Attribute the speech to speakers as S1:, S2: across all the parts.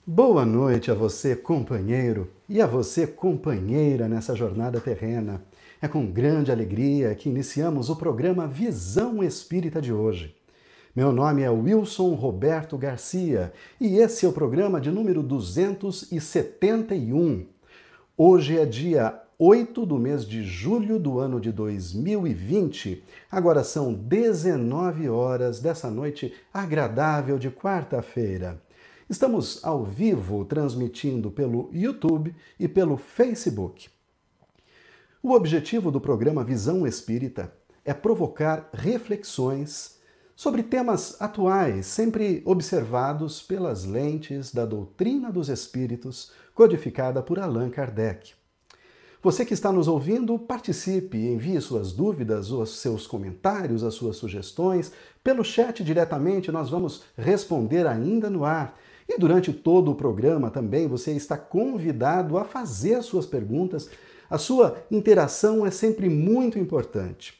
S1: Boa noite a você, companheiro, e a você, companheira, nessa jornada terrena. É com grande alegria que iniciamos o programa Visão Espírita de hoje. Meu nome é Wilson Roberto Garcia e esse é o programa de número 271. Hoje é dia 8 do mês de julho do ano de 2020. Agora são 19 horas dessa noite agradável de quarta-feira. Estamos ao vivo transmitindo pelo YouTube e pelo Facebook. O objetivo do programa Visão Espírita é provocar reflexões sobre temas atuais, sempre observados pelas lentes da doutrina dos espíritos, codificada por Allan Kardec. Você que está nos ouvindo, participe, envie suas dúvidas, os seus comentários, as suas sugestões. Pelo chat diretamente nós vamos responder ainda no ar. E durante todo o programa também você está convidado a fazer as suas perguntas. A sua interação é sempre muito importante.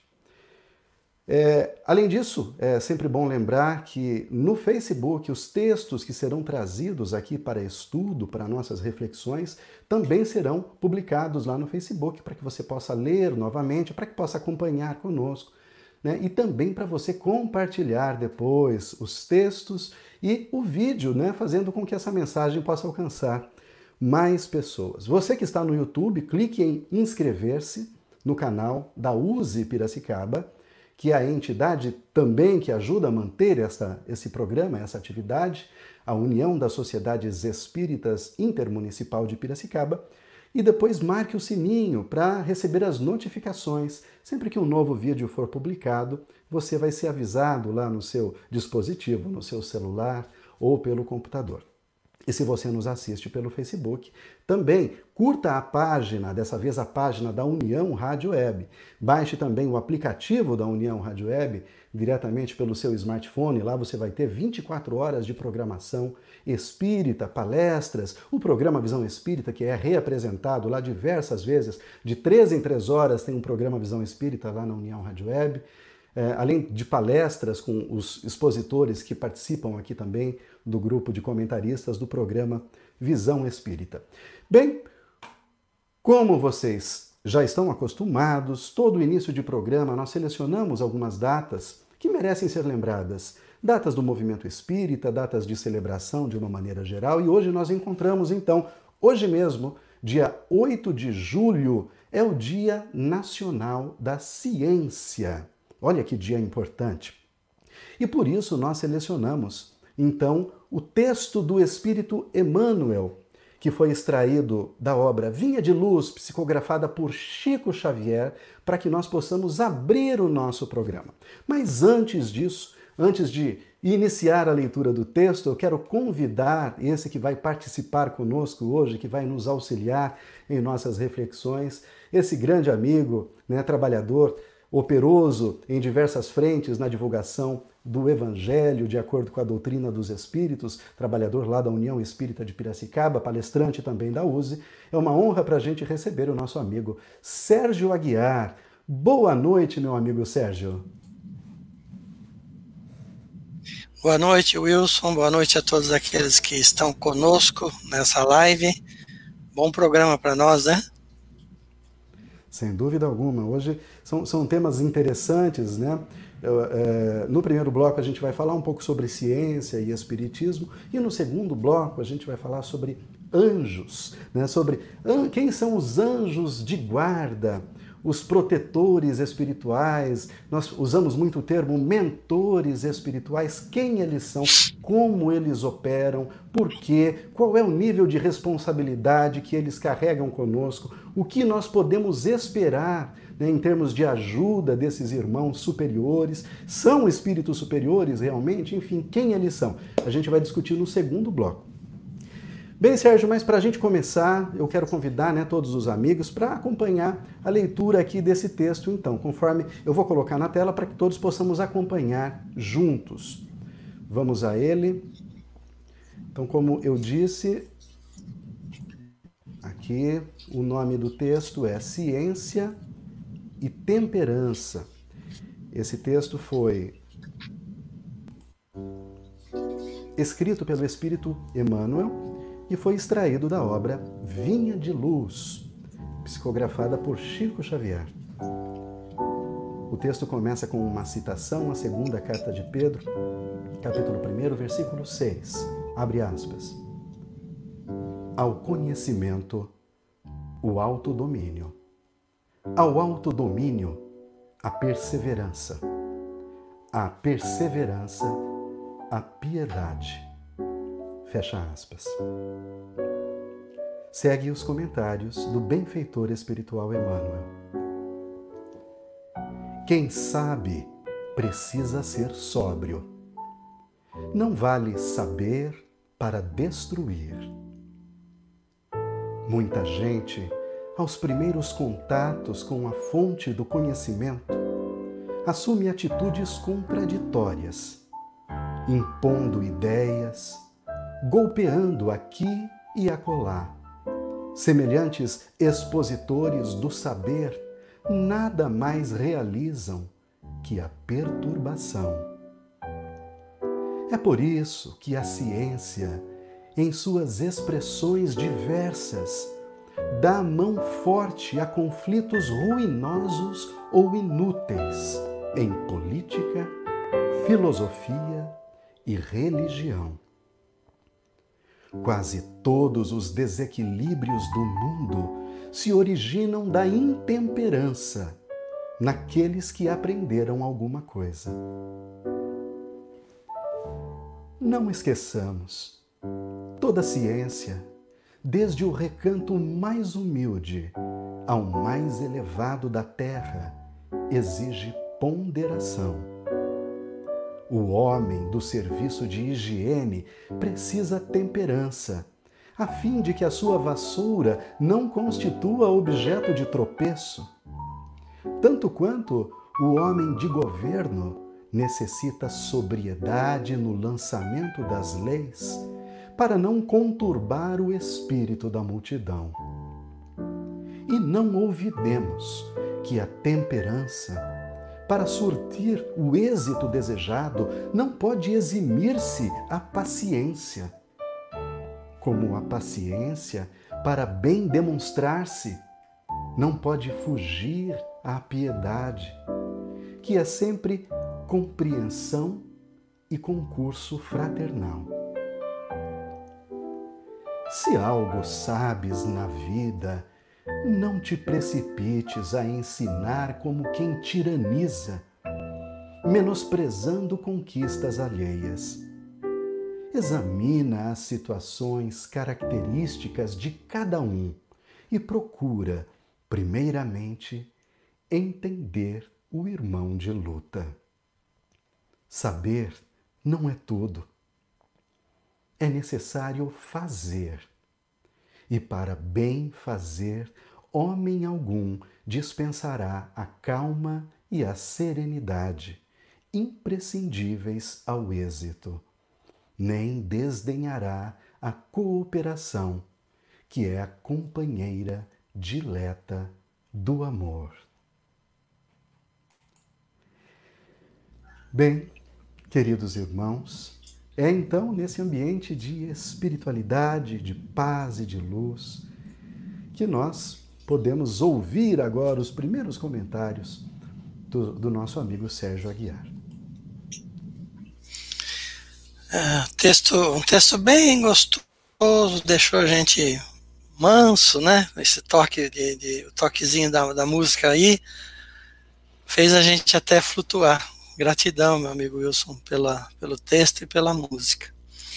S1: Além disso, é sempre bom lembrar que no Facebook os textos que serão trazidos aqui para estudo, para nossas reflexões, também serão publicados lá no Facebook para que você possa ler novamente, para que possa acompanhar conosco, né? E também para você compartilhar depois os textos e o vídeo, né? Fazendo com que essa mensagem possa alcançar mais pessoas. Você que está no YouTube, clique em inscrever-se no canal da USE Piracicaba, que é a entidade também que ajuda a manter esse programa, essa atividade, a União das Sociedades Espíritas Intermunicipal de Piracicaba, e depois marque o sininho para receber as notificações. Sempre que um novo vídeo for publicado, você vai ser avisado lá no seu dispositivo, no seu celular ou pelo computador. E se você nos assiste pelo Facebook, também curta a página, dessa vez a página da União Rádio Web. Baixe também o aplicativo da União Rádio Web diretamente pelo seu smartphone. Lá você vai ter 24 horas de programação espírita, palestras, o programa Visão Espírita, que é reapresentado lá diversas vezes. De 3 em 3 horas tem um programa Visão Espírita lá na União Rádio Web. Além de palestras com os expositores que participam aqui também do grupo de comentaristas do programa Visão Espírita. Bem, como vocês já estão acostumados, todo início de programa nós selecionamos algumas datas que merecem ser lembradas. Datas do movimento espírita, datas de celebração de uma maneira geral, e hoje nós encontramos então, hoje mesmo, dia 8 de julho, é o Dia Nacional da Ciência. Olha que dia importante. E por isso nós selecionamos, então, o texto do Espírito Emmanuel, que foi extraído da obra Vinha de Luz, psicografada por Chico Xavier, para que nós possamos abrir o nosso programa. Mas antes disso, antes de iniciar a leitura do texto, eu quero convidar esse que vai participar conosco hoje, que vai nos auxiliar em nossas reflexões, esse grande amigo, né, trabalhador, operoso em diversas frentes na divulgação do Evangelho, de acordo com a doutrina dos Espíritos, trabalhador lá da União Espírita de Piracicaba, palestrante também da USE. É uma honra para a gente receber o nosso amigo Sérgio Aguiar. Boa noite, meu amigo Sérgio.
S2: Boa noite, Wilson. Boa noite a todos aqueles que estão conosco nessa live. Bom programa para nós, né?
S1: Sem dúvida alguma. Hoje são temas interessantes, né? No primeiro bloco a gente vai falar um pouco sobre ciência e espiritismo, e no segundo bloco a gente vai falar sobre anjos, né? Sobre quem são os anjos de guarda, os protetores espirituais. Nós usamos muito o termo mentores espirituais. Quem eles são, como eles operam, por quê, qual é o nível de responsabilidade que eles carregam conosco, o que nós podemos esperar, né, em termos de ajuda desses irmãos superiores. São espíritos superiores realmente? Enfim, quem eles são? A gente vai discutir no segundo bloco. Bem, Sérgio, mas para a gente começar, eu quero convidar, né, todos os amigos para acompanhar a leitura aqui desse texto, então, conforme eu vou colocar na tela para que todos possamos acompanhar juntos. Vamos a ele. Então, como eu disse, aqui o nome do texto é Ciência e Temperança. Esse texto foi escrito pelo Espírito Emmanuel, e foi extraído da obra Vinha de Luz, psicografada por Chico Xavier. O texto começa com uma citação à segunda carta de Pedro, capítulo 1, versículo 6. Abre aspas. Ao conhecimento, o autodomínio. Ao autodomínio, a perseverança. A perseverança, a piedade. Fecha aspas. Segue os comentários do benfeitor espiritual Emmanuel. Quem sabe precisa ser sóbrio. Não vale saber para destruir. Muita gente, aos primeiros contatos com a fonte do conhecimento, assume atitudes contraditórias, impondo ideias, golpeando aqui e acolá. Semelhantes expositores do saber nada mais realizam que a perturbação. É por isso que a ciência, em suas expressões diversas, dá mão forte a conflitos ruinosos ou inúteis em política, filosofia e religião. Quase todos os desequilíbrios do mundo se originam da intemperança naqueles que aprenderam alguma coisa. Não esqueçamos, toda ciência, desde o recanto mais humilde ao mais elevado da terra, exige ponderação. O homem do serviço de higiene precisa temperança, a fim de que a sua vassoura não constitua objeto de tropeço. Tanto quanto o homem de governo necessita sobriedade no lançamento das leis para não conturbar o espírito da multidão. E não olvidemos que a temperança, para surtir o êxito desejado, não pode eximir-se a paciência. Como a paciência, para bem demonstrar-se, não pode fugir à piedade, que é sempre compreensão e concurso fraternal. Se algo sabes na vida, não te precipites a ensinar como quem tiraniza, menosprezando conquistas alheias. Examina as situações características de cada um e procura, primeiramente, entender o irmão de luta. Saber não é tudo. É necessário fazer. E para bem fazer, homem algum dispensará a calma e a serenidade, imprescindíveis ao êxito, nem desdenhará a cooperação, que é a companheira dileta do amor. Bem, queridos irmãos, é então nesse ambiente de espiritualidade, de paz e de luz que nós podemos ouvir agora os primeiros comentários do nosso amigo Sérgio Aguiar.
S2: Um texto bem gostoso, deixou a gente manso, né? Esse toque, o toquezinho da música aí, fez a gente até flutuar. Gratidão, meu amigo Wilson, pelo texto e pela música.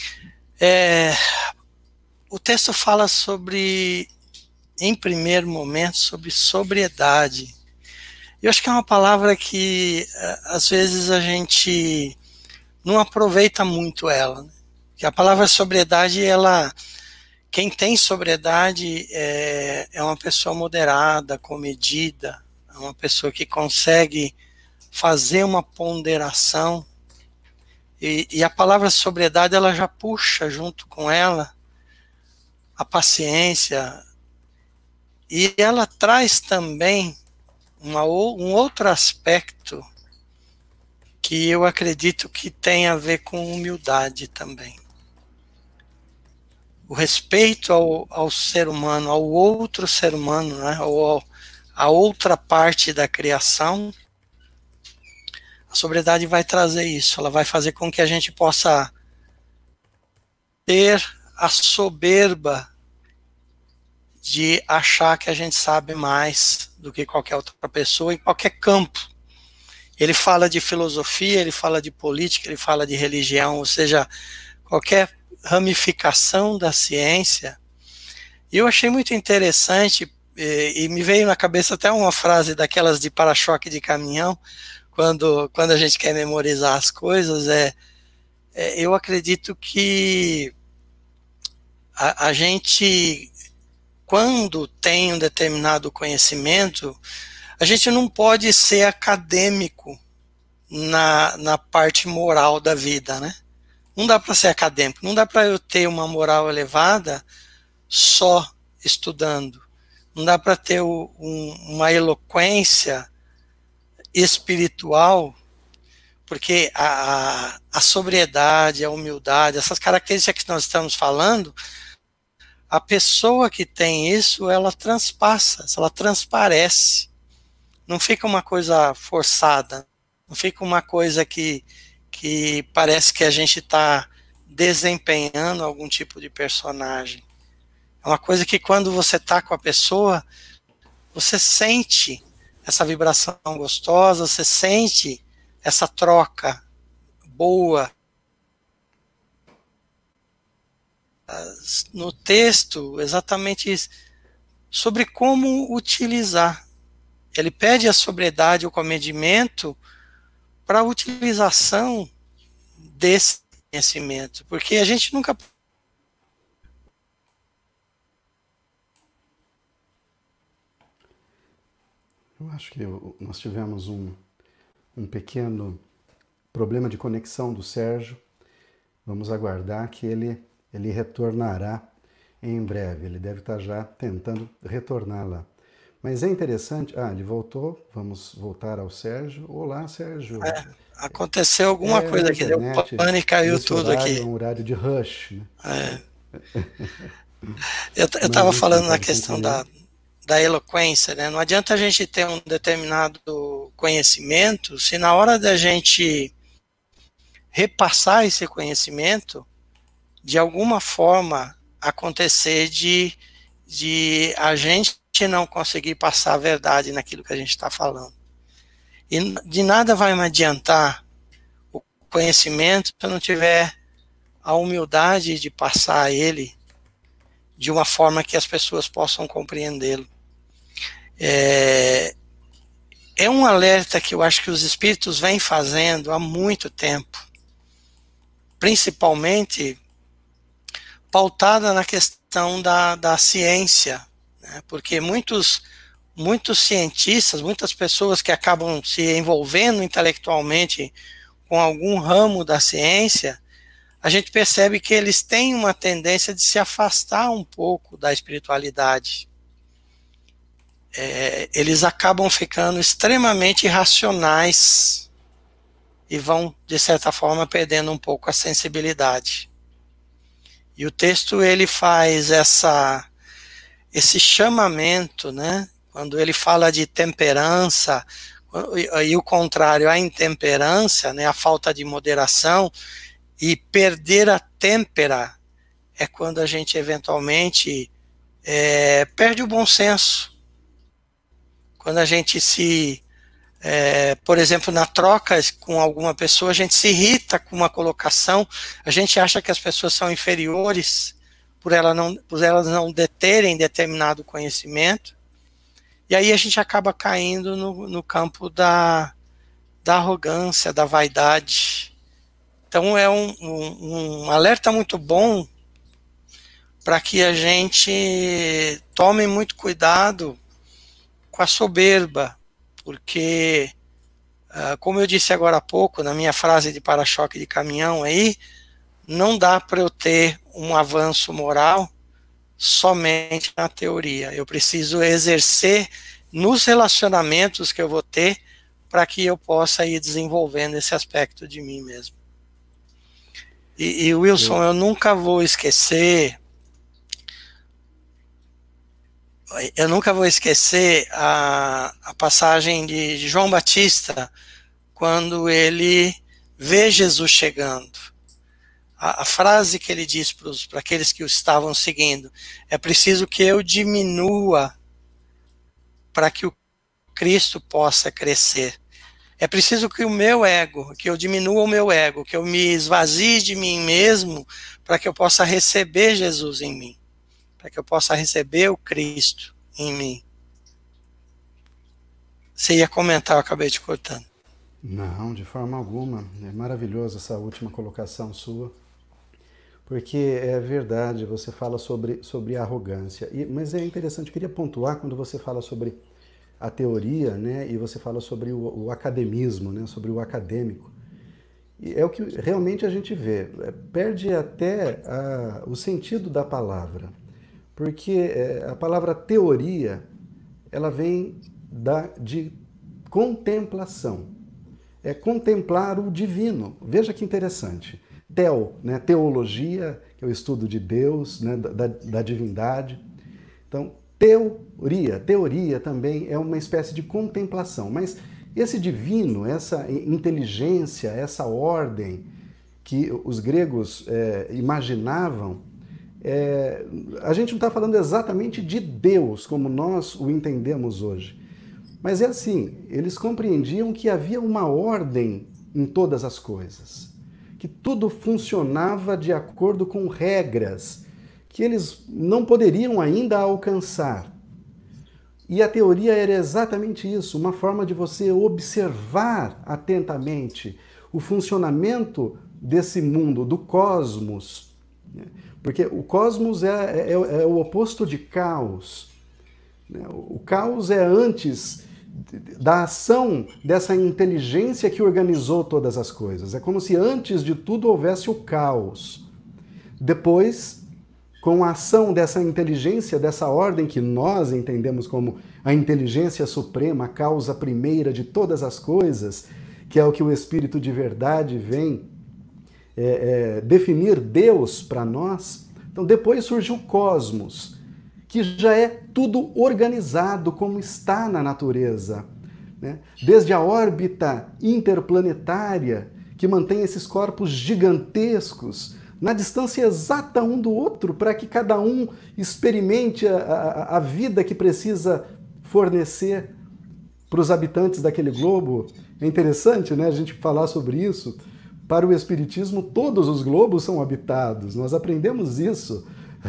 S2: O texto fala sobre, em primeiro momento, sobre sobriedade. Eu acho que é uma palavra que, às vezes, a gente não aproveita muito ela. Né? Porque a palavra sobriedade, quem tem sobriedade é uma pessoa moderada, comedida, é uma pessoa que consegue fazer uma ponderação, e a palavra sobriedade ela já puxa junto com ela a paciência, e ela traz também um outro aspecto que eu acredito que tem a ver com humildade também. o respeito ao ser humano, ao outro ser humano, né, ou a outra parte da criação, a sobriedade vai trazer isso. Ela vai fazer com que a gente possa ter a soberba de achar que a gente sabe mais do que qualquer outra pessoa em qualquer campo. Ele fala de filosofia, ele fala de política, ele fala de religião, ou seja, qualquer ramificação da ciência. E eu achei muito interessante, e me veio na cabeça até uma frase daquelas de para-choque de caminhão, quando a gente quer memorizar as coisas, eu acredito que a gente, quando tem um determinado conhecimento, a gente não pode ser acadêmico na parte moral da vida, né? Não dá para ser acadêmico, não dá para eu ter uma moral elevada só estudando. Não dá para ter uma eloquência espiritual, porque a sobriedade, a humildade, essas características que nós estamos falando, a pessoa que tem isso, ela transpassa, ela transparece. Não fica uma coisa forçada, não fica uma coisa que parece que a gente está desempenhando algum tipo de personagem. É uma coisa que quando você está com a pessoa, você sente essa vibração gostosa, você sente essa troca boa. No texto, exatamente isso, sobre como utilizar. Ele pede a sobriedade, o comedimento, para a utilização desse conhecimento, porque a gente nunca...
S1: Eu acho que nós tivemos um pequeno problema de conexão do Sérgio. Vamos aguardar que ele retornará em breve. Ele deve estar já tentando retornar lá. Mas é interessante... ele voltou. Vamos voltar ao Sérgio. Olá, Sérgio.
S2: Aconteceu alguma coisa aqui, deu pânico e caiu tudo aqui.
S1: É um horário de rush, né?
S2: Eu estava falando na questão da eloquência, né? Não adianta a gente ter um determinado conhecimento se na hora da gente repassar esse conhecimento, de alguma forma acontecer de a gente não conseguir passar a verdade naquilo que a gente está falando. E de nada vai me adiantar o conhecimento se eu não tiver a humildade de passar ele de uma forma que as pessoas possam compreendê-lo. É um alerta que eu acho que os espíritos vêm fazendo há muito tempo, principalmente pautada na questão da ciência, né? Porque muitos cientistas, muitas pessoas que acabam se envolvendo intelectualmente com algum ramo da ciência, a gente percebe que eles têm uma tendência de se afastar um pouco da espiritualidade. Eles acabam ficando extremamente irracionais e vão, de certa forma, perdendo um pouco a sensibilidade. E o texto ele faz esse chamamento, né? Quando ele fala de temperança, e o contrário, a intemperança, né? A falta de moderação, e perder a têmpera é quando a gente eventualmente perde o bom senso. Quando a gente por exemplo, na troca com alguma pessoa, a gente se irrita com uma colocação, a gente acha que as pessoas são inferiores por elas não deterem determinado conhecimento, e aí a gente acaba caindo no campo da arrogância, da vaidade. Então é um alerta muito bom para que a gente tome muito cuidado com a soberba, porque, como eu disse agora há pouco, na minha frase de para-choque de caminhão aí, não dá para eu ter um avanço moral somente na teoria. Eu preciso exercer nos relacionamentos que eu vou ter para que eu possa ir desenvolvendo esse aspecto de mim mesmo. E Wilson, eu nunca vou esquecer Eu nunca vou esquecer a passagem de João Batista, quando ele vê Jesus chegando. A frase que ele diz para aqueles que o estavam seguindo: é preciso que eu diminua para que o Cristo possa crescer. É preciso que o meu ego, que eu diminua o meu ego, que eu me esvazie de mim mesmo, para que eu possa receber Jesus em mim, para que eu possa receber o Cristo em mim. Você ia comentar, eu acabei te cortando.
S1: Não, de forma alguma. É maravilhosa essa última colocação sua, porque é verdade, você fala sobre arrogância. Mas é interessante, eu queria pontuar quando você fala sobre a teoria, né, e você fala sobre o academismo, né, sobre o acadêmico. E é o que realmente a gente vê. Perde até o sentido da palavra, porque a palavra teoria, ela vem de contemplação. É contemplar o divino. Veja que interessante. Né, teologia, que é o estudo de Deus, né, da divindade. Então, teoria também é uma espécie de contemplação, mas esse divino, essa inteligência, essa ordem que os gregos imaginavam, a gente não está falando exatamente de Deus como nós o entendemos hoje, mas é assim, eles compreendiam que havia uma ordem em todas as coisas, que tudo funcionava de acordo com regras que eles não poderiam ainda alcançar. E a teoria era exatamente isso, uma forma de você observar atentamente o funcionamento desse mundo, do cosmos. Porque o cosmos é o oposto de caos. O caos é antes da ação dessa inteligência que organizou todas as coisas. É como se antes de tudo houvesse o caos. Depois, com a ação dessa inteligência, dessa ordem que nós entendemos como a inteligência suprema, a causa primeira de todas as coisas, que é o que o Espírito de verdade vem definir Deus para nós. Então depois surge o cosmos, que já é tudo organizado como está na natureza, né? Desde a órbita interplanetária, que mantém esses corpos gigantescos na distância exata um do outro, para que cada um experimente a vida que precisa fornecer para os habitantes daquele globo. É interessante, né, a gente falar sobre isso. Para o Espiritismo, todos os globos são habitados, nós aprendemos isso.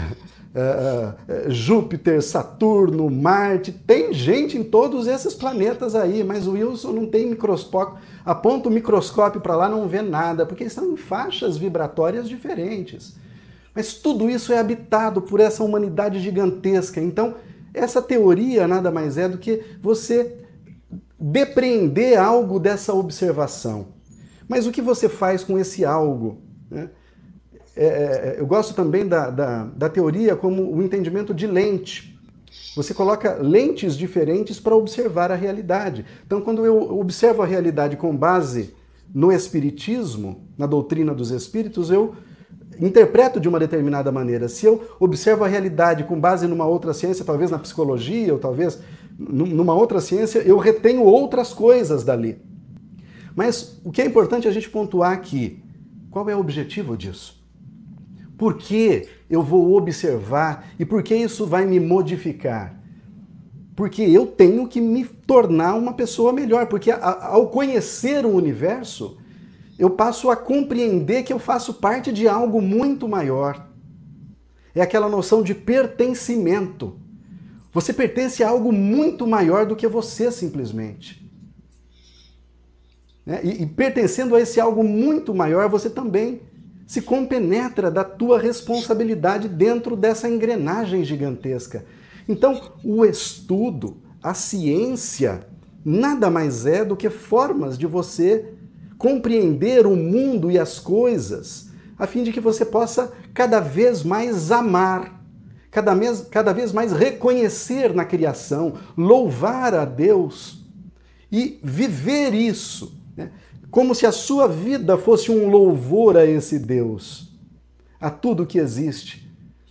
S1: Júpiter, Saturno, Marte, tem gente em todos esses planetas aí, mas o Wilson não tem microscópio, aponta o microscópio para lá, não vê nada, porque estão em faixas vibratórias diferentes. Mas tudo isso é habitado por essa humanidade gigantesca. Então, essa teoria nada mais é do que você depreender algo dessa observação. Mas o que você faz com esse algo, né? Eu gosto também da teoria como o entendimento de lente. Você coloca lentes diferentes para observar a realidade. Então, quando eu observo a realidade com base no Espiritismo, na doutrina dos Espíritos, eu interpreto de uma determinada maneira. Se eu observo a realidade com base numa outra ciência, talvez na psicologia, ou talvez numa outra ciência, eu retenho outras coisas dali. Mas o que é importante a gente pontuar aqui, qual é o objetivo disso? Por que eu vou observar e por que isso vai me modificar? Porque eu tenho que me tornar uma pessoa melhor, porque ao conhecer o universo, eu passo a compreender que eu faço parte de algo muito maior. É aquela noção de pertencimento. Você pertence a algo muito maior do que você simplesmente. E pertencendo a esse algo muito maior, você também se compenetra da tua responsabilidade dentro dessa engrenagem gigantesca. Então, o estudo, a ciência, nada mais é do que formas de você compreender o mundo e as coisas, a fim de que você possa cada vez mais amar, cada vez mais reconhecer na criação, louvar a Deus e viver isso, né? Como se a sua vida fosse um louvor a esse Deus, a tudo que existe.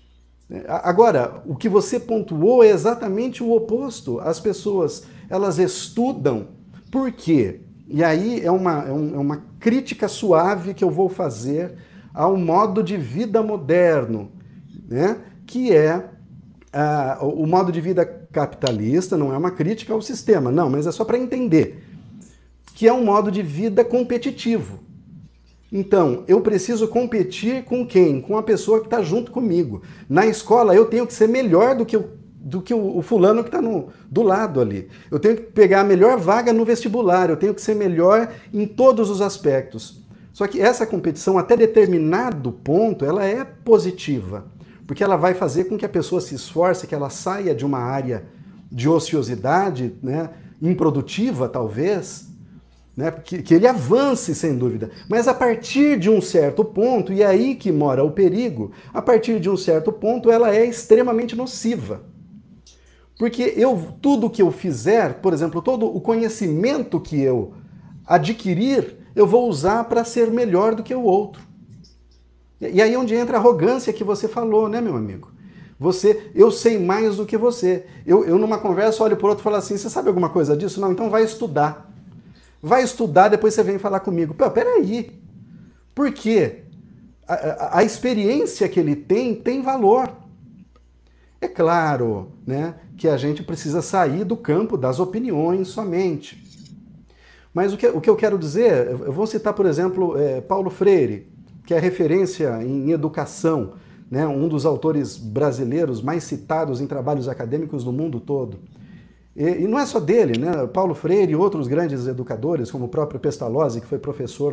S1: Agora, o que você pontuou é exatamente o oposto. As pessoas, elas estudam. Por quê? E aí é uma crítica suave que eu vou fazer ao modo de vida moderno, né? Que é o modo de vida capitalista. Não é uma crítica ao sistema, não, mas é só para entender que é um modo de vida competitivo. Então, eu preciso competir com quem? Com a pessoa que está junto comigo. Na escola, eu tenho que ser melhor do que o fulano que está do lado ali. Eu tenho que pegar a melhor vaga no vestibular, eu tenho que ser melhor em todos os aspectos. Só que essa competição, até determinado ponto, ela é positiva, porque ela vai fazer com que a pessoa se esforce, que ela saia de uma área de ociosidade, né, improdutiva, talvez, né, que ele avance, sem dúvida. Mas a partir de um certo ponto, e é aí que mora o perigo, a partir de um certo ponto ela é extremamente nociva. Porque tudo que eu fizer, por exemplo, todo o conhecimento que eu adquirir, eu vou usar para ser melhor do que o outro. E aí é onde entra a arrogância que você falou, né, meu amigo? Eu sei mais do que você. Eu numa conversa olho para o outro e falo assim, você sabe alguma coisa disso? Não, então vai estudar. Vai estudar, depois você vem falar comigo. Pô, peraí. Por quê? A experiência que ele tem valor. É claro, né, que a gente precisa sair do campo das opiniões somente. Mas o que eu quero dizer, eu vou citar, por exemplo, Paulo Freire, que é referência em educação, né, um dos autores brasileiros mais citados em trabalhos acadêmicos no mundo todo. E não é só dele, né? Paulo Freire e outros grandes educadores, como o próprio Pestalozzi, que foi professor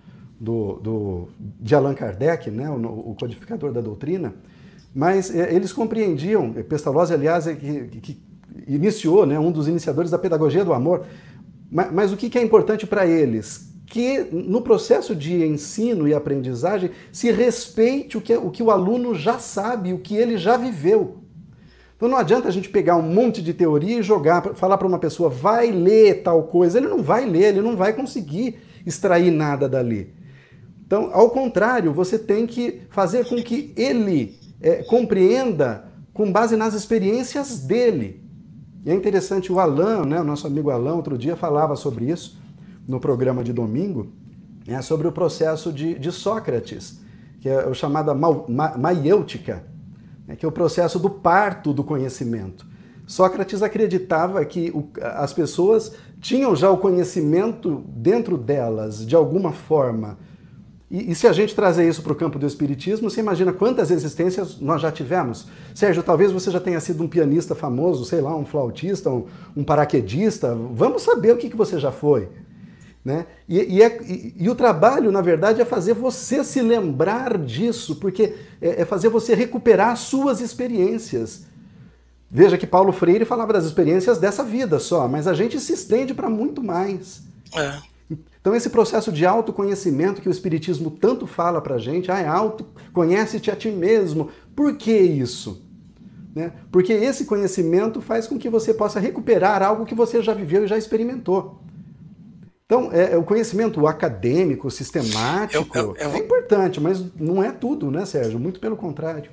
S1: de Allan Kardec, né? O codificador da doutrina, mas eles compreendiam, Pestalozzi, aliás, que iniciou, né, um dos iniciadores da pedagogia do amor, mas o que é importante para eles? Que no processo de ensino e aprendizagem se respeite o que o aluno já sabe, o que ele já viveu. Então não adianta a gente pegar um monte de teoria e falar para uma pessoa, vai ler tal coisa. Ele não vai ler, ele não vai conseguir extrair nada dali. Então, ao contrário, você tem que fazer com que ele compreenda com base nas experiências dele. E é interessante, o Alain, né, o nosso amigo Alain, outro dia falava sobre isso no programa de domingo, né, sobre o processo de Sócrates, que é o chamado maiêutica, que é o processo do parto do conhecimento. Sócrates acreditava que as pessoas tinham já o conhecimento dentro delas, de alguma forma. E se a gente trazer isso para o campo do espiritismo, você imagina quantas existências nós já tivemos? Sérgio, talvez você já tenha sido um pianista famoso, sei lá, um flautista, um paraquedista. Vamos saber o que você já foi. Né? E o trabalho, na verdade, é fazer você se lembrar disso, porque é fazer você recuperar as suas experiências. Veja que Paulo Freire falava das experiências dessa vida só, mas a gente se estende para muito mais. Então esse processo de autoconhecimento que o Espiritismo tanto fala para a gente, conhece-te a ti mesmo. Por que isso? Né? Porque esse conhecimento faz com que você possa recuperar algo que você já viveu e já experimentou. Então, o conhecimento acadêmico, sistemático, é importante, mas não é tudo, né, Sérgio? Muito pelo contrário.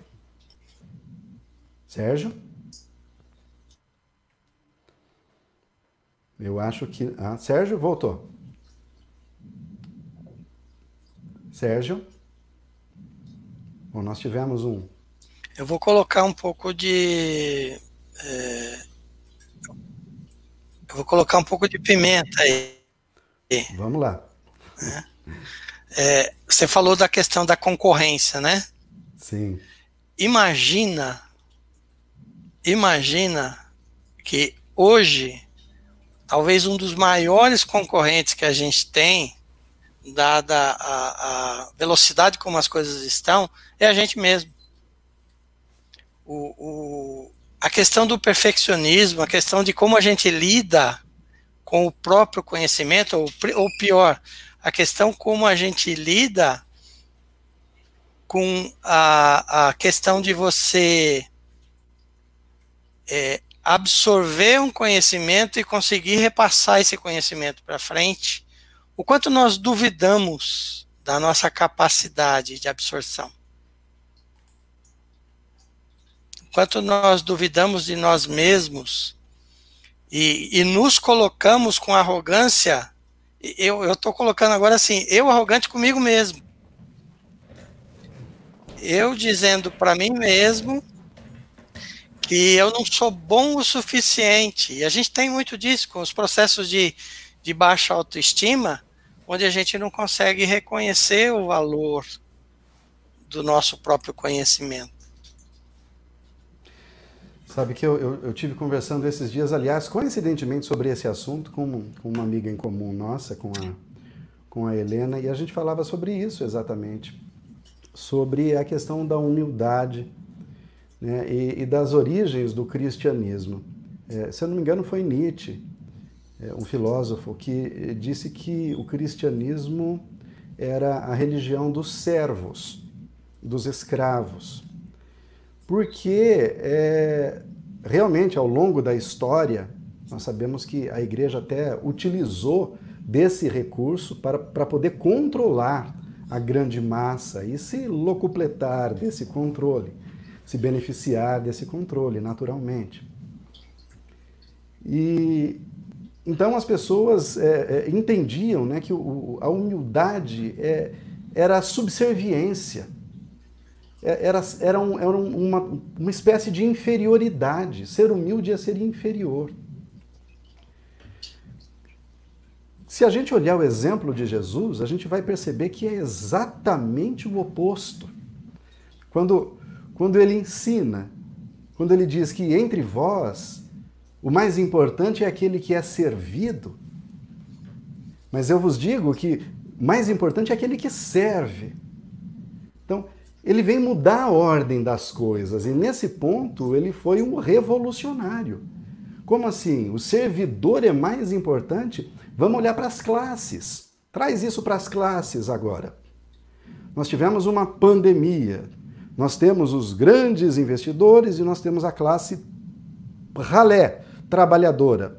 S1: Sérgio? Eu acho que... Sérgio, voltou. Sérgio? Bom, nós tivemos um...
S2: Eu vou colocar um pouco de... Eu vou colocar um pouco de pimenta aí.
S1: Vamos lá.
S2: Você falou da questão da concorrência, né?
S1: Sim.
S2: Imagina que hoje, talvez um dos maiores concorrentes que a gente tem, dada a velocidade como as coisas estão, é a gente mesmo. A questão do perfeccionismo, a questão de como a gente lida com o próprio conhecimento, ou pior, a questão como a gente lida com a questão de você absorver um conhecimento e conseguir repassar esse conhecimento para frente, o quanto nós duvidamos da nossa capacidade de absorção. enquanto nós duvidamos de nós mesmos e nos colocamos com arrogância, eu estou colocando agora assim, eu arrogante comigo mesmo. Eu dizendo para mim mesmo que eu não sou bom o suficiente. E a gente tem muito disso com os processos de baixa autoestima, onde a gente não consegue reconhecer o valor do nosso próprio conhecimento.
S1: Sabe que eu tive conversando esses dias, aliás, coincidentemente sobre esse assunto com uma amiga em comum nossa, com a Helena, e a gente falava sobre isso exatamente, sobre a questão da humildade, né, e das origens do cristianismo. Se eu não me engano, foi Nietzsche, um filósofo, que disse que o cristianismo era a religião dos servos, dos escravos. Porque realmente, ao longo da história, nós sabemos que a igreja até utilizou desse recurso para poder controlar a grande massa e se locupletar desse controle, se beneficiar desse controle, naturalmente. E então as pessoas entendiam, né, que a humildade era a subserviência. Era uma espécie de inferioridade. Ser humilde é ser inferior. Se a gente olhar o exemplo de Jesus, a gente vai perceber que é exatamente o oposto. Quando ele ensina, quando ele diz que entre vós o mais importante é aquele que é servido, mas eu vos digo que o mais importante é aquele que serve. Então, ele vem mudar a ordem das coisas, e nesse ponto ele foi um revolucionário. Como assim? O servidor é mais importante? Vamos olhar para as classes. Traz isso para as classes agora. Nós tivemos uma pandemia. Nós temos os grandes investidores e nós temos a classe ralé, trabalhadora.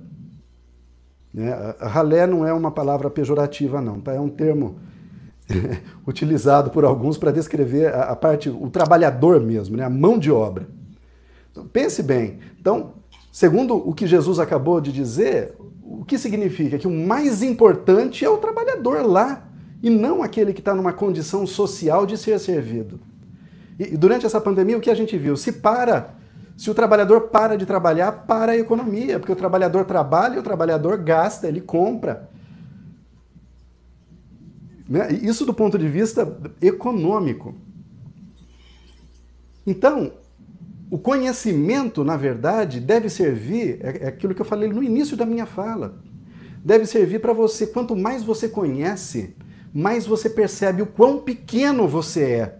S1: Ralé não é uma palavra pejorativa, não, tá? É um termo utilizado por alguns para descrever a parte, o trabalhador mesmo, né? A mão de obra. Então, pense bem. Então, segundo o que Jesus acabou de dizer, o que significa? Que o mais importante é o trabalhador lá, e não aquele que está numa condição social de ser servido. E durante essa pandemia, o que a gente viu? Se o trabalhador para de trabalhar, para a economia, porque o trabalhador trabalha, o trabalhador gasta, ele compra. Isso do ponto de vista econômico. Então, o conhecimento, na verdade, deve servir, é aquilo que eu falei no início da minha fala, deve servir para você. Quanto mais você conhece, mais você percebe o quão pequeno você é.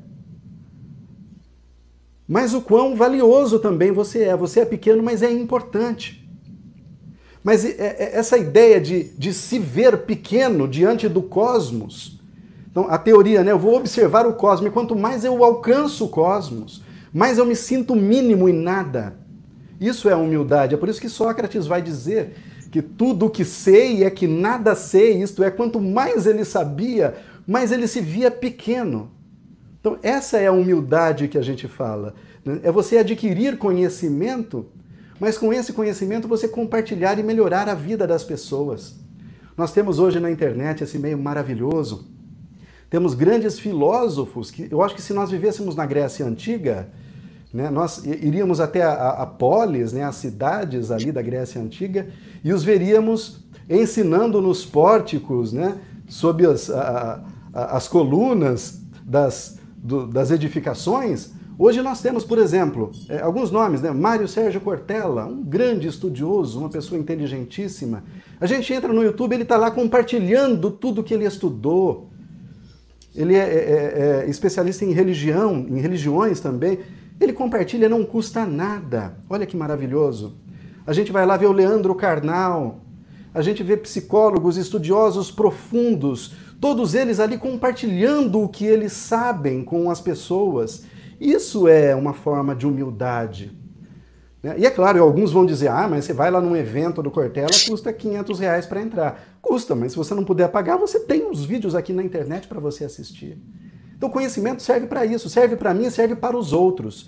S1: Mas o quão valioso também você é. Você é pequeno, mas é importante. Mas essa ideia de se ver pequeno diante do cosmos, então a teoria, né? Eu vou observar o cosmos, e quanto mais eu alcanço o cosmos, mais eu me sinto mínimo em nada. Isso é humildade. É por isso que Sócrates vai dizer que tudo o que sei é que nada sei, isto é, quanto mais ele sabia, mais ele se via pequeno. Então essa é a humildade que a gente fala. É você adquirir conhecimento, mas com esse conhecimento você compartilhar e melhorar a vida das pessoas. Nós temos hoje na internet esse meio maravilhoso. Temos grandes filósofos que eu acho que se nós vivêssemos na Grécia Antiga, né, nós iríamos até a polis, né, as cidades ali da Grécia Antiga, e os veríamos ensinando nos pórticos, né, sob as colunas das edificações. Hoje nós temos, por exemplo, alguns nomes, né? Mário Sérgio Cortella, um grande estudioso, uma pessoa inteligentíssima. A gente entra no YouTube, ele está lá compartilhando tudo que ele estudou. Ele é especialista em religião, em religiões também. Ele compartilha, não custa nada. Olha que maravilhoso. A gente vai lá ver o Leandro Carnal, a gente vê psicólogos, estudiosos profundos, todos eles ali compartilhando o que eles sabem com as pessoas. Isso é uma forma de humildade. E é claro, alguns vão dizer, mas você vai lá num evento do Cortella, custa R$500 para entrar. Custa, mas se você não puder pagar, você tem os vídeos aqui na internet para você assistir. Então o conhecimento serve para isso, serve para mim e serve para os outros.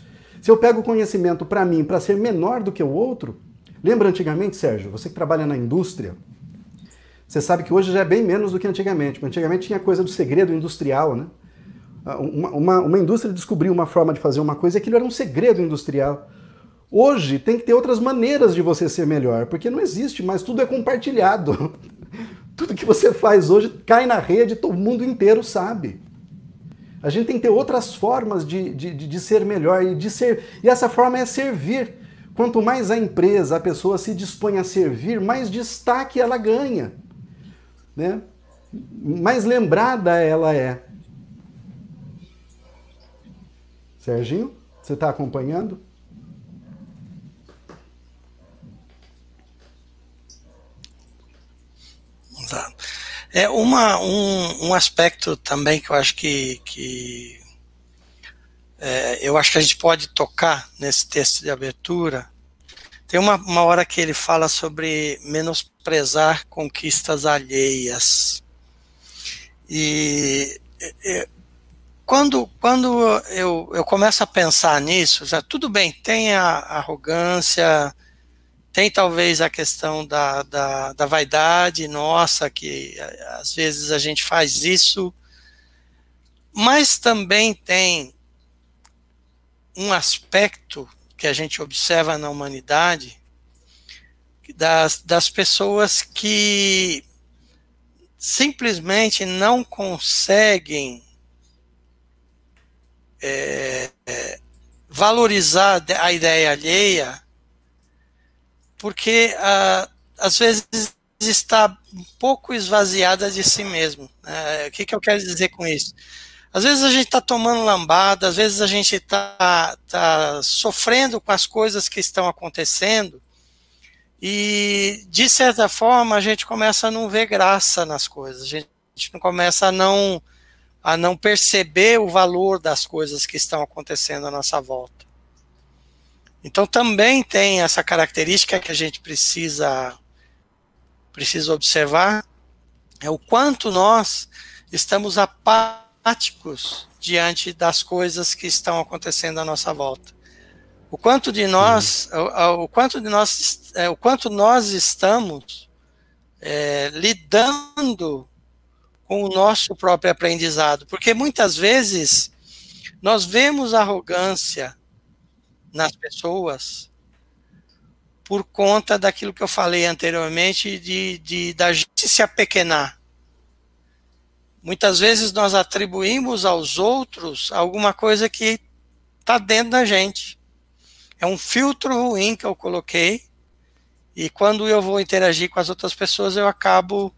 S1: Se eu pego o conhecimento para mim, para ser menor do que o outro, lembra antigamente, Sérgio, você que trabalha na indústria, você sabe que hoje já é bem menos do que antigamente, porque antigamente tinha coisa do segredo industrial, né? Uma indústria descobriu uma forma de fazer uma coisa e aquilo era um segredo industrial. Hoje tem que ter outras maneiras de você ser melhor, porque não existe mais, tudo é compartilhado. Tudo que você faz hoje cai na rede, todo mundo inteiro sabe. A gente tem que ter outras formas de ser melhor e essa forma é servir. Quanto mais a empresa, a pessoa se dispõe a servir, mais destaque ela ganha, né? Mais lembrada ela é. Serginho, você está acompanhando?
S2: Um aspecto também que eu acho eu acho que a gente pode tocar nesse texto de abertura. Tem uma hora que ele fala sobre menosprezar conquistas alheias. E quando eu começo a pensar nisso, já tudo bem, tem a arrogância, tem talvez a questão da vaidade nossa, que às vezes a gente faz isso, mas também tem um aspecto que a gente observa na humanidade das pessoas que simplesmente não conseguem valorizar a ideia alheia, porque às vezes está um pouco esvaziada de si mesmo. O que eu quero dizer com isso? Às vezes a gente está tomando lambada, às vezes a gente está sofrendo com as coisas que estão acontecendo e, de certa forma, a gente começa a não ver graça nas coisas, a gente não começa a não perceber o valor das coisas que estão acontecendo à nossa volta. Então também tem essa característica que a gente precisa observar, é o quanto nós estamos apáticos diante das coisas que estão acontecendo à nossa volta. O quanto nós estamos lidando com o nosso próprio aprendizado, porque muitas vezes nós vemos arrogância nas pessoas por conta daquilo que eu falei anteriormente da gente se apequenar. Muitas vezes nós atribuímos aos outros alguma coisa que está dentro da gente. É um filtro ruim que eu coloquei, e quando eu vou interagir com as outras pessoas eu acabo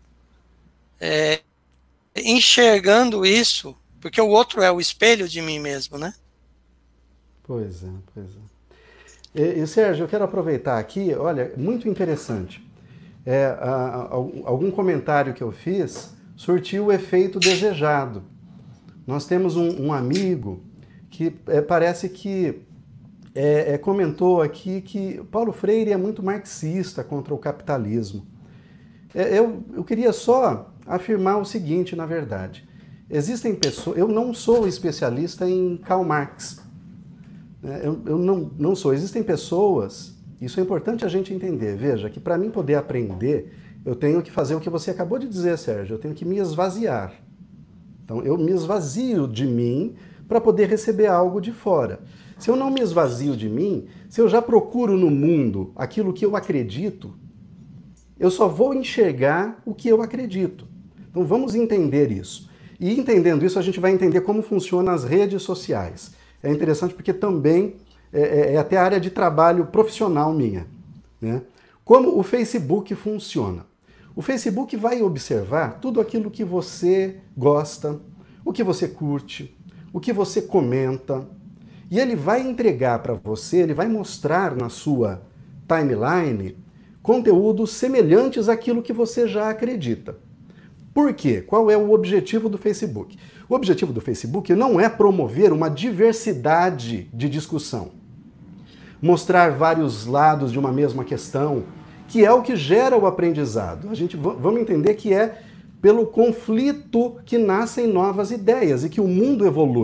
S2: enxergando isso, porque o outro é o espelho de mim mesmo, né?
S1: Pois é, pois é. E Sérgio, eu quero aproveitar aqui, olha, muito interessante. Algum comentário que eu fiz surtiu o efeito desejado. Nós temos um amigo que parece que comentou aqui que Paulo Freire é muito marxista contra o capitalismo. Eu queria só afirmar o seguinte, na verdade. Existem pessoas... Eu não sou especialista em Karl Marx. Eu não sou. Existem pessoas... Isso é importante a gente entender. Veja, que para mim poder aprender, eu tenho que fazer o que você acabou de dizer, Sérgio. Eu tenho que me esvaziar. Então, eu me esvazio de mim para poder receber algo de fora. Se eu não me esvazio de mim, se eu já procuro no mundo aquilo que eu acredito, eu só vou enxergar o que eu acredito. Então vamos entender isso. E entendendo isso, a gente vai entender como funcionam as redes sociais. É interessante porque também é até a área de trabalho profissional minha, né? Como o Facebook funciona. O Facebook vai observar tudo aquilo que você gosta, o que você curte, o que você comenta, e ele vai entregar para você, ele vai mostrar na sua timeline conteúdos semelhantes àquilo que você já acredita. Por quê? Qual é o objetivo do Facebook? O objetivo do Facebook não é promover uma diversidade de discussão, mostrar vários lados de uma mesma questão, que é o que gera o aprendizado. Vamos entender que é pelo conflito que nascem novas ideias e que o mundo evolui.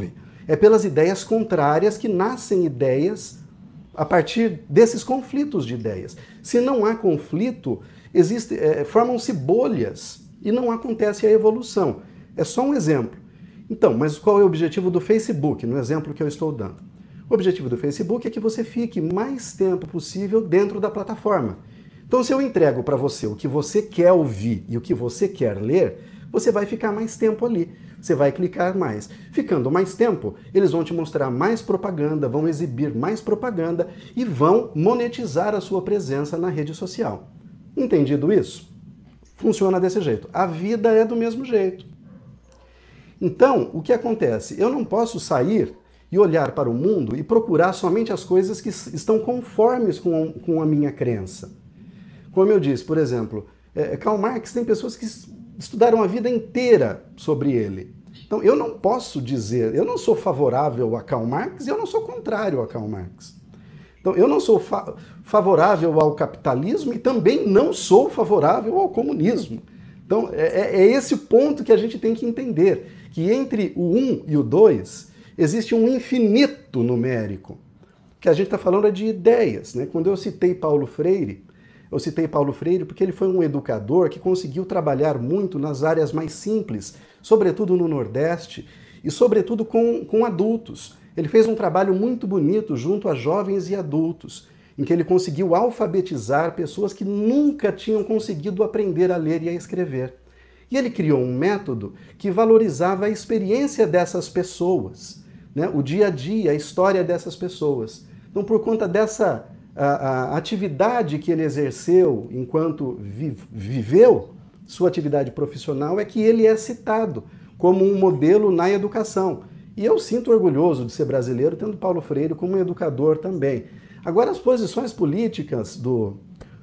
S1: É pelas ideias contrárias que nascem ideias a partir desses conflitos de ideias. Se não há conflito, formam-se bolhas e não acontece a evolução. É só um exemplo. Então, mas qual é o objetivo do Facebook, no exemplo que eu estou dando? O objetivo do Facebook é que você fique mais tempo possível dentro da plataforma. Então, se eu entrego para você o que você quer ouvir e o que você quer ler, você vai ficar mais tempo ali. Você vai clicar mais. Ficando mais tempo, eles vão te mostrar mais propaganda, vão exibir mais propaganda e vão monetizar a sua presença na rede social. Entendido isso? Funciona desse jeito. A vida é do mesmo jeito. Então, o que acontece? Eu não posso sair e olhar para o mundo e procurar somente as coisas que estão conformes com a minha crença. Como eu disse, por exemplo, Karl Marx, tem pessoas que estudaram a vida inteira sobre ele. Então, eu não posso dizer, eu não sou favorável a Karl Marx e eu não sou contrário a Karl Marx. Então, eu não sou favorável ao capitalismo e também não sou favorável ao comunismo. Então, é esse o ponto que a gente tem que entender, que entre o 1 e o 2 existe um infinito numérico. O que a gente está falando é de ideias, né? Quando eu citei Paulo Freire porque ele foi um educador que conseguiu trabalhar muito nas áreas mais simples, sobretudo no Nordeste, e sobretudo com adultos. Ele fez um trabalho muito bonito junto a jovens e adultos, em que ele conseguiu alfabetizar pessoas que nunca tinham conseguido aprender a ler e a escrever. E ele criou um método que valorizava a experiência dessas pessoas, né? O dia a dia, a história dessas pessoas. Então, por conta dessa a atividade que ele exerceu enquanto viveu sua atividade profissional, é que ele é citado como um modelo na educação. E eu sinto orgulhoso de ser brasileiro, tendo Paulo Freire como educador também. Agora, as posições políticas do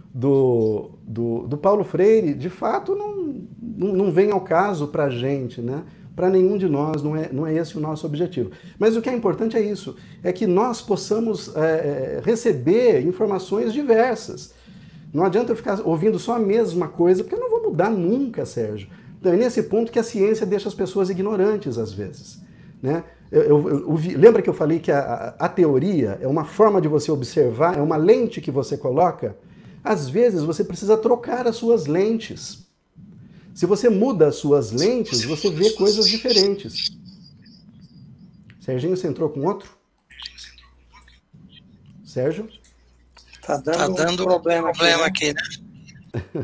S1: Paulo Freire, de fato, não vem ao caso para a gente, né? Para nenhum de nós, não é esse o nosso objetivo. Mas o que é importante é isso, é que nós possamos receber informações diversas. Não adianta eu ficar ouvindo só a mesma coisa, porque eu não vou mudar nunca, Sérgio. Então é nesse ponto que a ciência deixa as pessoas ignorantes, às vezes, né? Lembra que eu falei que a teoria é uma forma de você observar, é uma lente que você coloca? Às vezes você precisa trocar as suas lentes. Se você muda as suas lentes, você vê coisas diferentes. Serginho, você entrou com outro? Sérgio?
S2: Tá dando um problema aqui, né?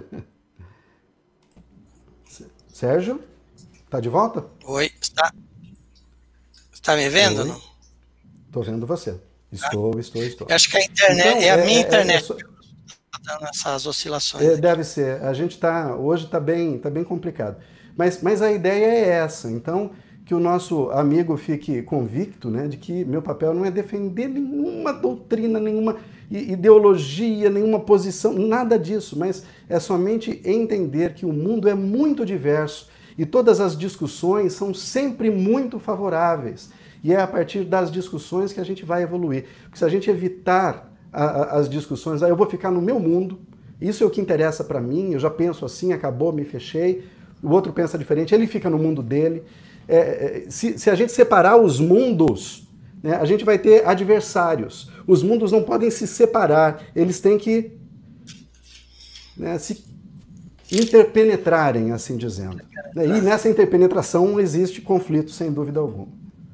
S1: Sérgio? Tá de volta?
S2: Oi, está me vendo? Oi. Não?
S1: Tô vendo você. Estou.
S2: Eu acho que a internet então, é a minha internet. Dando essas oscilações.
S1: Deve ser. A gente hoje está bem complicado. Mas a ideia é essa. Então, que o nosso amigo fique convicto, né, de que meu papel não é defender nenhuma doutrina, nenhuma ideologia, nenhuma posição, nada disso, mas é somente entender que o mundo é muito diverso e todas as discussões são sempre muito favoráveis. E é a partir das discussões que a gente vai evoluir. Porque se a gente evitar as discussões, eu vou ficar no meu mundo, isso é o que interessa para mim, eu já penso assim, acabou, me fechei, o outro pensa diferente, ele fica no mundo dele. Se a gente separar os mundos, né, a gente vai ter adversários. Os mundos não podem se separar, eles têm que, né, se interpenetrarem, assim dizendo. E nessa interpenetração existe conflito, sem dúvida alguma.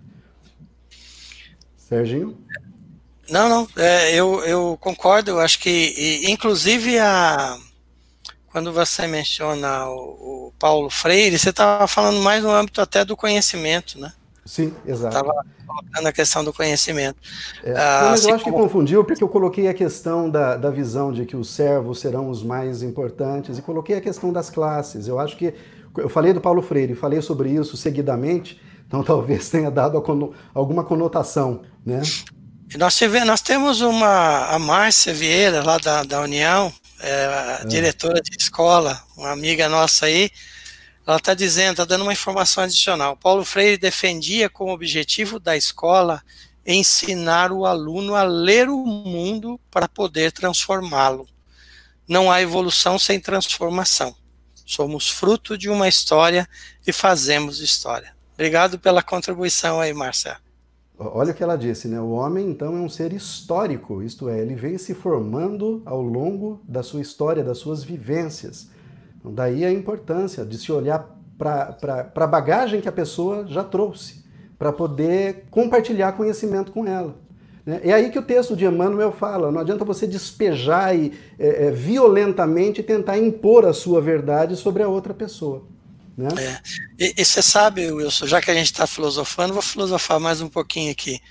S1: Serginho?
S2: Não, eu concordo, eu acho que, inclusive, quando você menciona o Paulo Freire, você estava falando mais no âmbito até do conhecimento, né?
S1: Sim, exato.
S2: Estava colocando a questão do conhecimento.
S1: Mas eu acho que confundiu, porque eu coloquei a questão da visão de que os servos serão os mais importantes, e coloquei a questão das classes. Eu acho que, eu falei do Paulo Freire, falei sobre isso seguidamente, então talvez tenha dado alguma conotação, né?
S2: Nós temos a Márcia Vieira, lá da União, diretora de escola, uma amiga nossa aí, ela está dando uma informação adicional. Paulo Freire defendia como objetivo da escola ensinar o aluno a ler o mundo para poder transformá-lo. Não há evolução sem transformação. Somos fruto de uma história e fazemos história. Obrigado pela contribuição aí, Márcia.
S1: Olha o que ela disse, né? O homem, então, é um ser histórico, isto é, ele vem se formando ao longo da sua história, das suas vivências. Então, daí a importância de se olhar para a bagagem que a pessoa já trouxe, para poder compartilhar conhecimento com ela. Né? É aí que o texto de Emmanuel fala, não adianta você despejar e violentamente tentar impor a sua verdade sobre a outra pessoa. Né?
S2: E você sabe, Wilson, já que a gente está filosofando, vou filosofar mais um pouquinho aqui.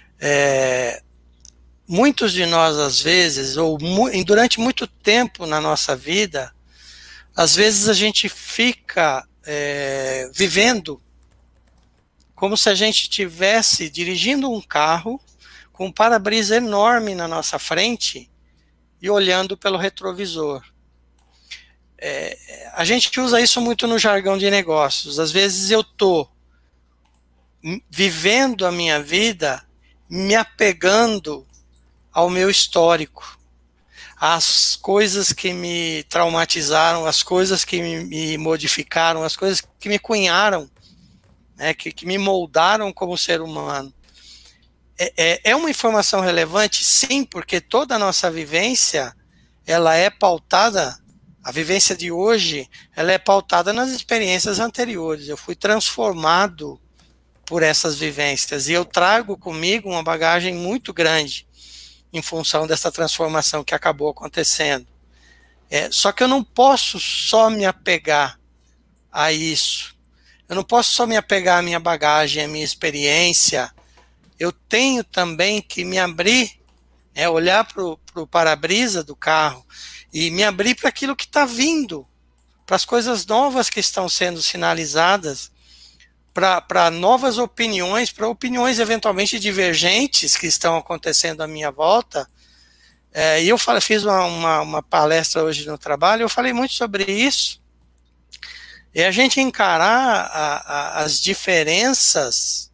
S2: Muitos de nós, às vezes, ou durante muito tempo na nossa vida, às vezes a gente fica vivendo como se a gente estivesse dirigindo um carro com um para-brisa enorme na nossa frente e olhando pelo retrovisor. A gente usa isso muito no jargão de negócios. Às vezes eu estou vivendo a minha vida me apegando ao meu histórico, às coisas que me traumatizaram, às coisas que me modificaram, às coisas que me cunharam, né, que me moldaram como ser humano. É uma informação relevante? Sim, porque toda a nossa vivência, ela é pautada, a vivência de hoje, ela é pautada nas experiências anteriores. Eu fui transformado por essas vivências e eu trago comigo uma bagagem muito grande em função dessa transformação que acabou acontecendo. Só que eu não posso só me apegar a isso. Eu não posso só me apegar à minha bagagem, à minha experiência. Eu tenho também que me abrir, olhar para o para-brisa do carro e me abrir para aquilo que está vindo, para as coisas novas que estão sendo sinalizadas, para novas opiniões, para opiniões eventualmente divergentes que estão acontecendo à minha volta. E eu fiz uma palestra hoje no trabalho, eu falei muito sobre isso. É a gente encarar as diferenças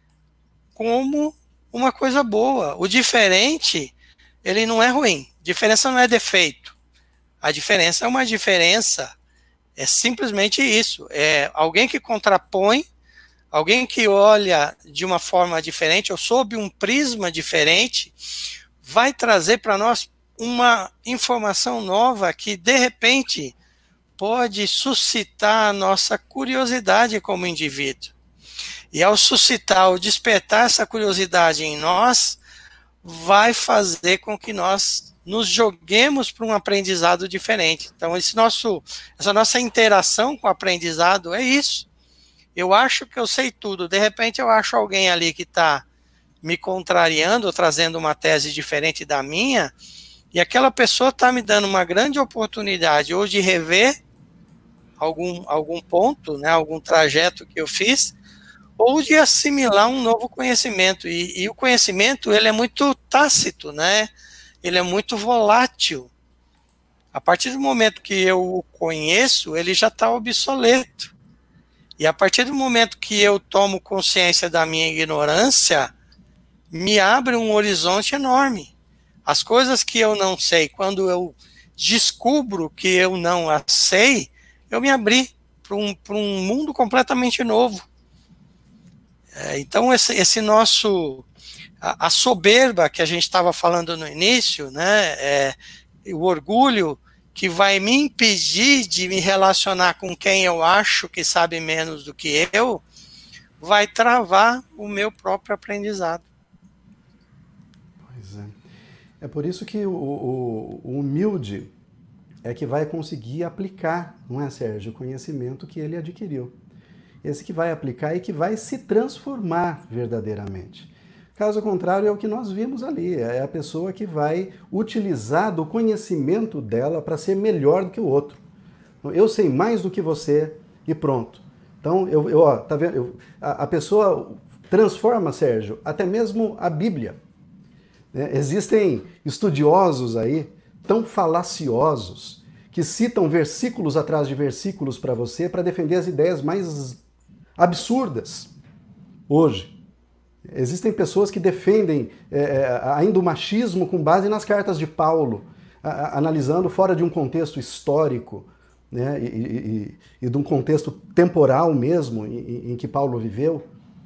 S2: como uma coisa boa. O diferente, ele não é ruim. Diferença não é defeito. A diferença é uma diferença. É simplesmente isso. É alguém que contrapõe, alguém que olha de uma forma diferente, ou sob um prisma diferente, vai trazer para nós uma informação nova que, de repente, pode suscitar a nossa curiosidade como indivíduo. E ao suscitar, ao despertar essa curiosidade em nós, vai fazer com que nós nos joguemos para um aprendizado diferente. Então, essa nossa interação com o aprendizado é isso. Eu acho que eu sei tudo. De repente, eu acho alguém ali que está me contrariando, ou trazendo uma tese diferente da minha, e aquela pessoa está me dando uma grande oportunidade ou de rever algum ponto, né, algum trajeto que eu fiz, ou de assimilar um novo conhecimento. E o conhecimento, ele é muito tácito, né? Ele é muito volátil. A partir do momento que eu o conheço, ele já está obsoleto. E a partir do momento que eu tomo consciência da minha ignorância, me abre um horizonte enorme. As coisas que eu não sei, quando eu descubro que eu não as sei, eu me abri para um mundo completamente novo. Então, esse nosso... A soberba que a gente estava falando no início, né, o orgulho que vai me impedir de me relacionar com quem eu acho que sabe menos do que eu, vai travar o meu próprio aprendizado.
S1: Pois é. É por isso que o humilde é que vai conseguir aplicar, não é, Sérgio, o conhecimento que ele adquiriu. Esse que vai aplicar e que vai se transformar verdadeiramente. Caso contrário, é o que nós vimos ali, é a pessoa que vai utilizar do conhecimento dela para ser melhor do que o outro. Eu sei mais do que você e pronto. Então, tá vendo? A pessoa transforma, Sérgio, até mesmo a Bíblia. Existem estudiosos aí tão falaciosos que citam versículos atrás de versículos para você para defender as ideias mais absurdas hoje. Existem pessoas que defendem ainda o machismo com base nas cartas de Paulo, analisando fora de um contexto histórico, né, e de um contexto temporal mesmo em que Paulo viveu.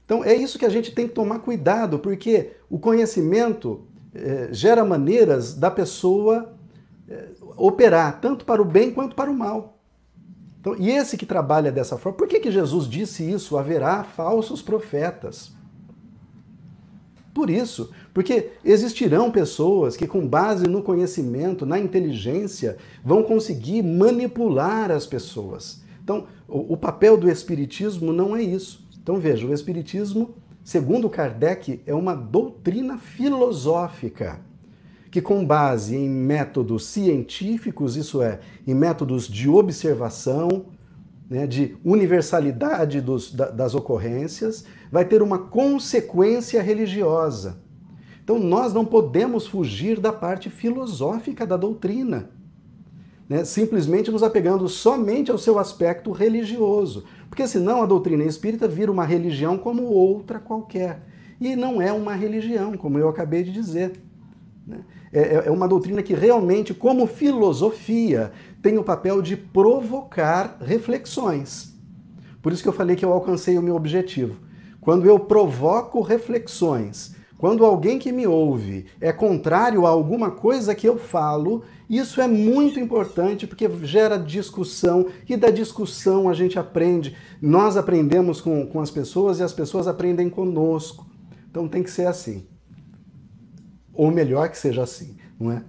S1: Então é isso que a gente tem que tomar cuidado, porque o conhecimento gera maneiras da pessoa operar, tanto para o bem quanto para o mal. Então, e esse que trabalha dessa forma, por que Jesus disse isso? Haverá falsos profetas. Por isso, porque existirão pessoas que, com base no conhecimento, na inteligência, vão conseguir manipular as pessoas. Então, o papel do Espiritismo não é isso. Então, veja, o Espiritismo, segundo Kardec, é uma doutrina filosófica que, com base em métodos científicos, isso é, em métodos de observação, né, de universalidade das ocorrências, vai ter uma consequência religiosa. Então nós não podemos fugir da parte filosófica da doutrina, né, simplesmente nos apegando somente ao seu aspecto religioso, porque senão a doutrina espírita vira uma religião como outra qualquer. E não é uma religião, como eu acabei de dizer. É uma doutrina que realmente, como filosofia, tem o papel de provocar reflexões. Por isso que eu falei que eu alcancei o meu objetivo. Quando eu provoco reflexões, quando alguém que me ouve é contrário a alguma coisa que eu falo, isso é muito importante porque gera discussão e da discussão a gente aprende. Nós aprendemos com as pessoas e as pessoas aprendem conosco. Então tem que ser assim. Ou melhor que seja assim, não é?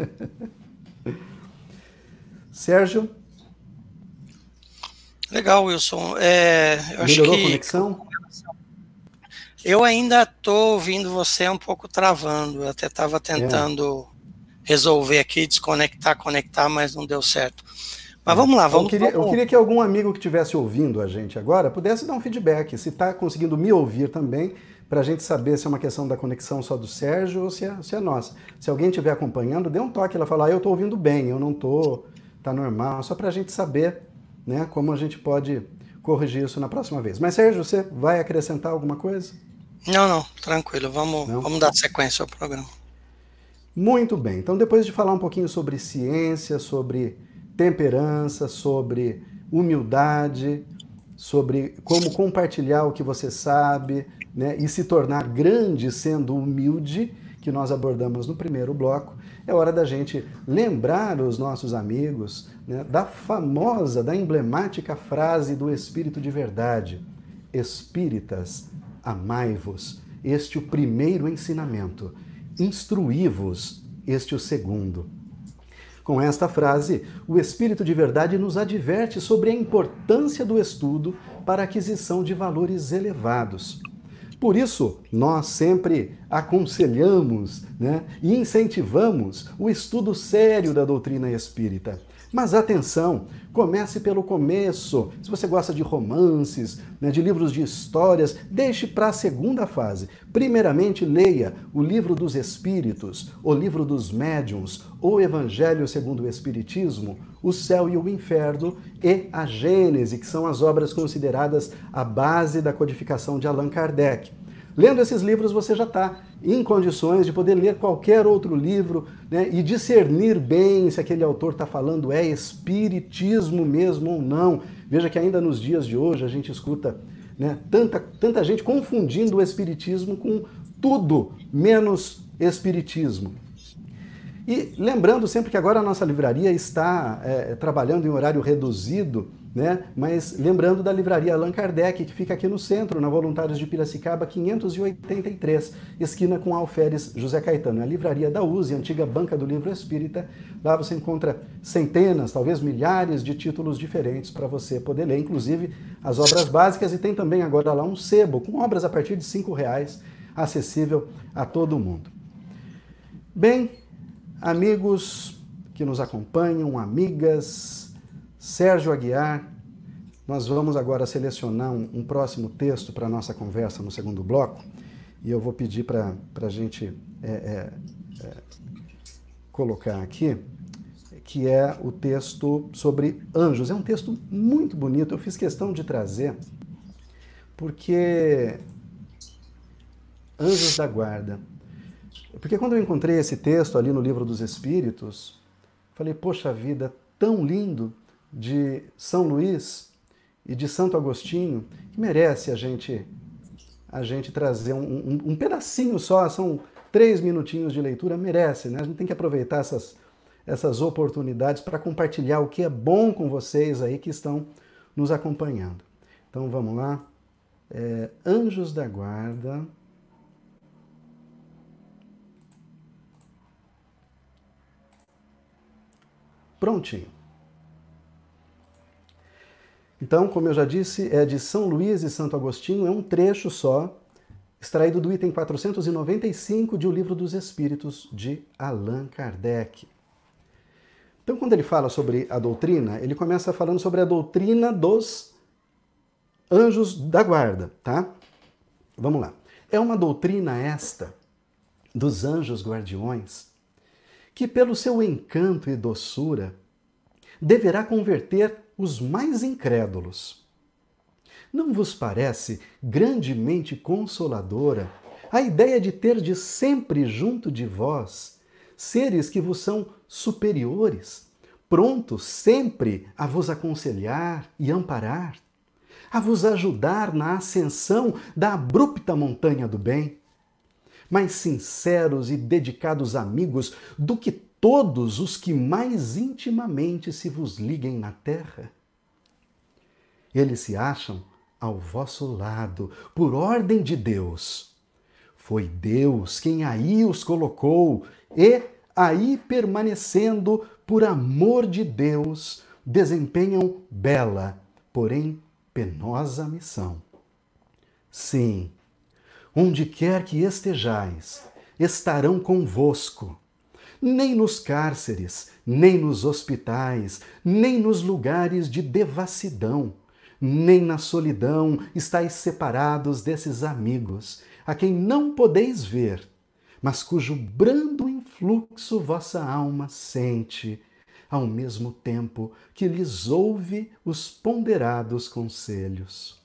S1: Sérgio?
S2: Legal, Wilson. Eu acho
S1: Melhorou
S2: que
S1: a conexão?
S2: eu ainda estou ouvindo você um pouco travando. Eu até estava tentando resolver aqui, desconectar, conectar, mas não deu certo. Mas vamos lá, vamos.
S1: Eu queria que algum amigo que estivesse ouvindo a gente agora pudesse dar um feedback, se está conseguindo me ouvir também, para a gente saber se é uma questão da conexão só do Sérgio ou se é nossa. Se alguém estiver acompanhando, dê um toque, ela fala, eu estou ouvindo bem, eu não estou, está normal, só para a gente saber, né, como a gente pode corrigir isso na próxima vez. Mas Sérgio, você vai acrescentar alguma coisa?
S2: Não, tranquilo, vamos dar sequência ao programa.
S1: Muito bem, então depois de falar um pouquinho sobre ciência, sobre temperança, sobre humildade, sobre como compartilhar o que você sabe, né, e se tornar grande sendo humilde, que nós abordamos no primeiro bloco, é hora da gente lembrar os nossos amigos, né, da famosa, da emblemática frase do Espírito de Verdade: Espíritas, amai-vos, este o primeiro ensinamento, instruí-vos, este o segundo. Com esta frase, o Espírito de Verdade nos adverte sobre a importância do estudo para a aquisição de valores elevados. Por isso, nós sempre aconselhamos, né, e incentivamos o estudo sério da doutrina espírita. Mas atenção, comece pelo começo. Se você gosta de romances, né, de livros de histórias, deixe para a segunda fase. Primeiramente, leia o Livro dos Espíritos, o Livro dos Médiuns, o Evangelho segundo o Espiritismo, o Céu e o Inferno e a Gênese, que são as obras consideradas a base da codificação de Allan Kardec. Lendo esses livros, você já está em condições de poder ler qualquer outro livro, né, e discernir bem se aquele autor está falando é espiritismo mesmo ou não. Veja que ainda nos dias de hoje a gente escuta, né, tanta gente confundindo o espiritismo com tudo menos espiritismo. E lembrando sempre que agora a nossa livraria está trabalhando em horário reduzido, né? Mas lembrando da livraria Allan Kardec, que fica aqui no centro, na Voluntários de Piracicaba, 583, esquina com Alferes José Caetano. É a livraria da USE, antiga Banca do Livro Espírita. Lá você encontra centenas, talvez milhares de títulos diferentes para você poder ler, inclusive as obras básicas, e tem também agora lá um sebo com obras a partir de R$5, acessível a todo mundo. Bem, amigos que nos acompanham, amigas, Sérgio Aguiar, nós vamos agora selecionar um próximo texto para a nossa conversa no segundo bloco, e eu vou pedir para a gente colocar aqui, que é o texto sobre anjos. É um texto muito bonito, eu fiz questão de trazer, porque Anjos da Guarda. Porque quando eu encontrei esse texto ali no Livro dos Espíritos, falei, poxa vida, tão lindo, de São Luís e de Santo Agostinho, que merece a gente a gente trazer um pedacinho só, são 3 minutinhos de leitura, merece, né? A gente tem que aproveitar essas oportunidades para compartilhar o que é bom com vocês aí que estão nos acompanhando. Então vamos lá. Anjos da Guarda. Prontinho. Então, como eu já disse, é de São Luís e Santo Agostinho, é um trecho só, extraído do item 495 de O Livro dos Espíritos, de Allan Kardec. Então, quando ele fala sobre a doutrina, ele começa falando sobre a doutrina dos anjos da guarda, tá? Vamos lá. É uma doutrina esta dos anjos guardiões que, pelo seu encanto e doçura, deverá converter os mais incrédulos. Não vos parece grandemente consoladora a ideia de terdes sempre junto de vós seres que vos são superiores, prontos sempre a vos aconselhar e amparar, a vos ajudar na ascensão da abrupta montanha do bem? Mais sinceros e dedicados amigos do que todos os que mais intimamente se vos liguem na terra? Eles se acham ao vosso lado, por ordem de Deus. Foi Deus quem aí os colocou e, aí permanecendo por amor de Deus, desempenham bela, porém penosa missão. Sim, onde quer que estejais, estarão convosco. Nem nos cárceres, nem nos hospitais, nem nos lugares de devassidão, nem na solidão estáis separados desses amigos, a quem não podeis ver, mas cujo brando influxo vossa alma sente, ao mesmo tempo que lhes ouve os ponderados conselhos.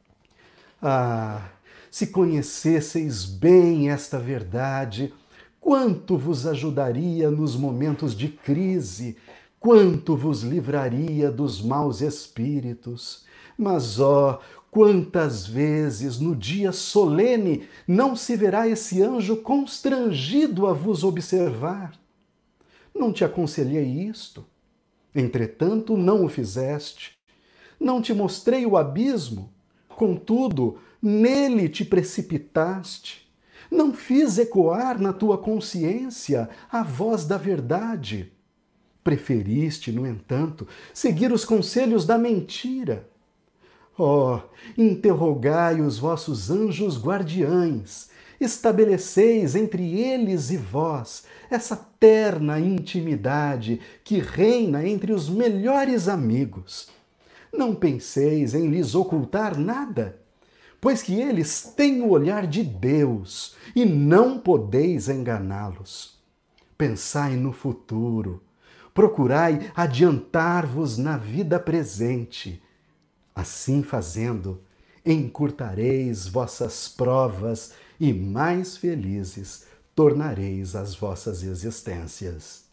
S1: Ah, se conhecesseis bem esta verdade, quanto vos ajudaria nos momentos de crise, quanto vos livraria dos maus espíritos. Mas, ó, quantas vezes no dia solene não se verá esse anjo constrangido a vos observar? Não te aconselhei isto? Entretanto, não o fizeste. Não te mostrei o abismo? Contudo, nele te precipitaste. Não fiz ecoar na tua consciência a voz da verdade. Preferiste, no entanto, seguir os conselhos da mentira. Oh, interrogai os vossos anjos guardiães, estabeleceis entre eles e vós essa terna intimidade que reina entre os melhores amigos. Não penseis em lhes ocultar nada, pois que eles têm o olhar de Deus e não podeis enganá-los. Pensai no futuro, procurai adiantar-vos na vida presente. Assim fazendo, encurtareis vossas provas e mais felizes tornareis as vossas existências.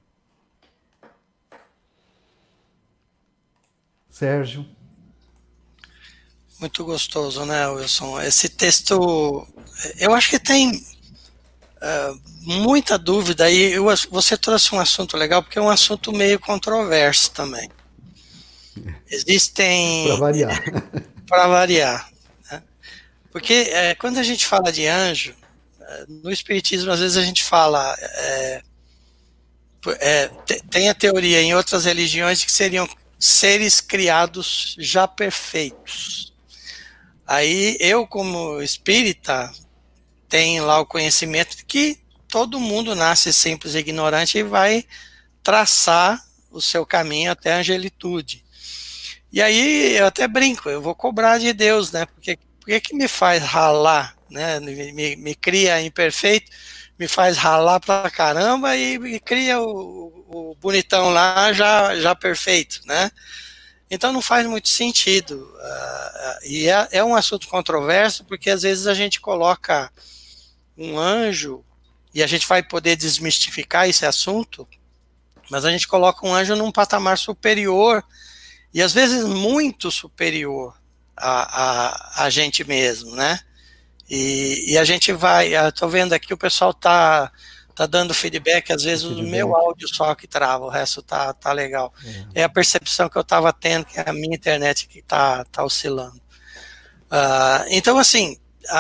S1: Sérgio?
S2: Muito gostoso, né, Wilson? Esse texto, eu acho que tem muita dúvida, e você trouxe um assunto legal, porque é um assunto meio controverso também. Existem...
S1: Para variar.
S2: Para variar. Né? Porque quando a gente fala de anjo, no Espiritismo, às vezes a gente fala... tem a teoria em outras religiões de que seriam seres criados já perfeitos. Aí eu, como espírita, tenho lá o conhecimento de que todo mundo nasce simples e ignorante e vai traçar o seu caminho até a angelitude. E aí eu até brinco, eu vou cobrar de Deus, né? Por que me faz ralar, né? Me cria imperfeito, me faz ralar pra caramba e cria o bonitão lá já perfeito, né? Então não faz muito sentido. E é um assunto controverso, porque às vezes a gente coloca um anjo, e a gente vai poder desmistificar esse assunto, mas a gente coloca um anjo num patamar superior, e às vezes muito superior a gente mesmo, né? E a gente vai, eu tô vendo aqui o pessoal tá dando feedback, às vezes o meu áudio só que trava, o resto tá legal. É a percepção que eu estava tendo, que a minha internet que tá oscilando. Então, assim,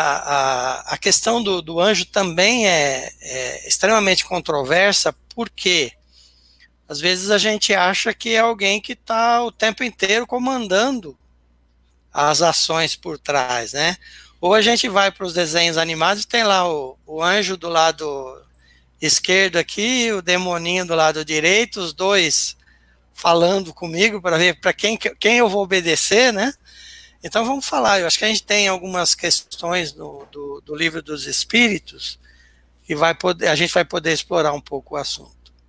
S2: a questão do anjo também é extremamente controversa, porque às vezes a gente acha que é alguém que está o tempo inteiro comandando as ações por trás, né? Ou a gente vai para os desenhos animados e tem lá o anjo do lado esquerdo aqui, o demoninho do lado direito, os dois falando comigo para ver para quem eu vou obedecer, né? Então vamos falar, eu acho que a gente tem algumas questões do livro dos Espíritos que a gente vai poder explorar um pouco o assunto.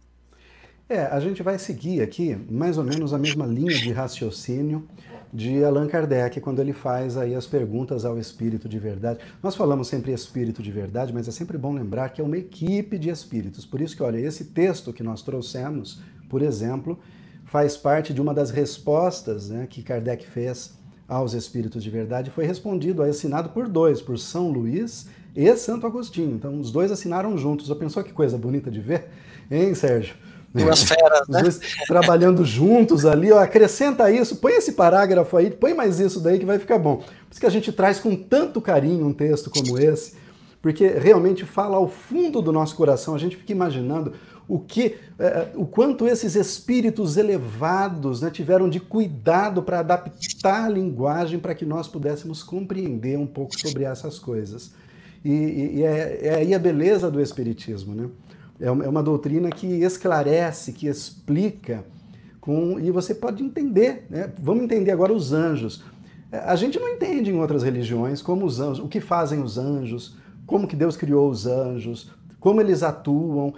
S1: A gente vai seguir aqui mais ou menos a mesma linha de raciocínio de Allan Kardec, quando ele faz aí as perguntas ao Espírito de Verdade. Nós falamos sempre Espírito de Verdade, mas é sempre bom lembrar que é uma equipe de espíritos. Por isso que, olha, esse texto que nós trouxemos, por exemplo, faz parte de uma das respostas, né, que Kardec fez aos Espíritos de Verdade. Foi respondido, assinado por dois, por São Luís e Santo Agostinho. Então, os dois assinaram juntos. Já pensou que coisa bonita de ver? Hein, Sérgio?
S2: Duas feras, né?
S1: Os dois trabalhando juntos ali, ó, acrescenta isso, põe esse parágrafo aí, põe mais isso daí que vai ficar bom. Por isso que a gente traz com tanto carinho um texto como esse, porque realmente fala ao fundo do nosso coração, a gente fica imaginando o quanto esses espíritos elevados, né, tiveram de cuidado para adaptar a linguagem para que nós pudéssemos compreender um pouco sobre essas coisas. E é aí a beleza do espiritismo, né? É uma doutrina que esclarece, que explica, e você pode entender, né? Vamos entender agora os anjos. A gente não entende em outras religiões como os anjos, o que fazem os anjos, como que Deus criou os anjos, como eles atuam.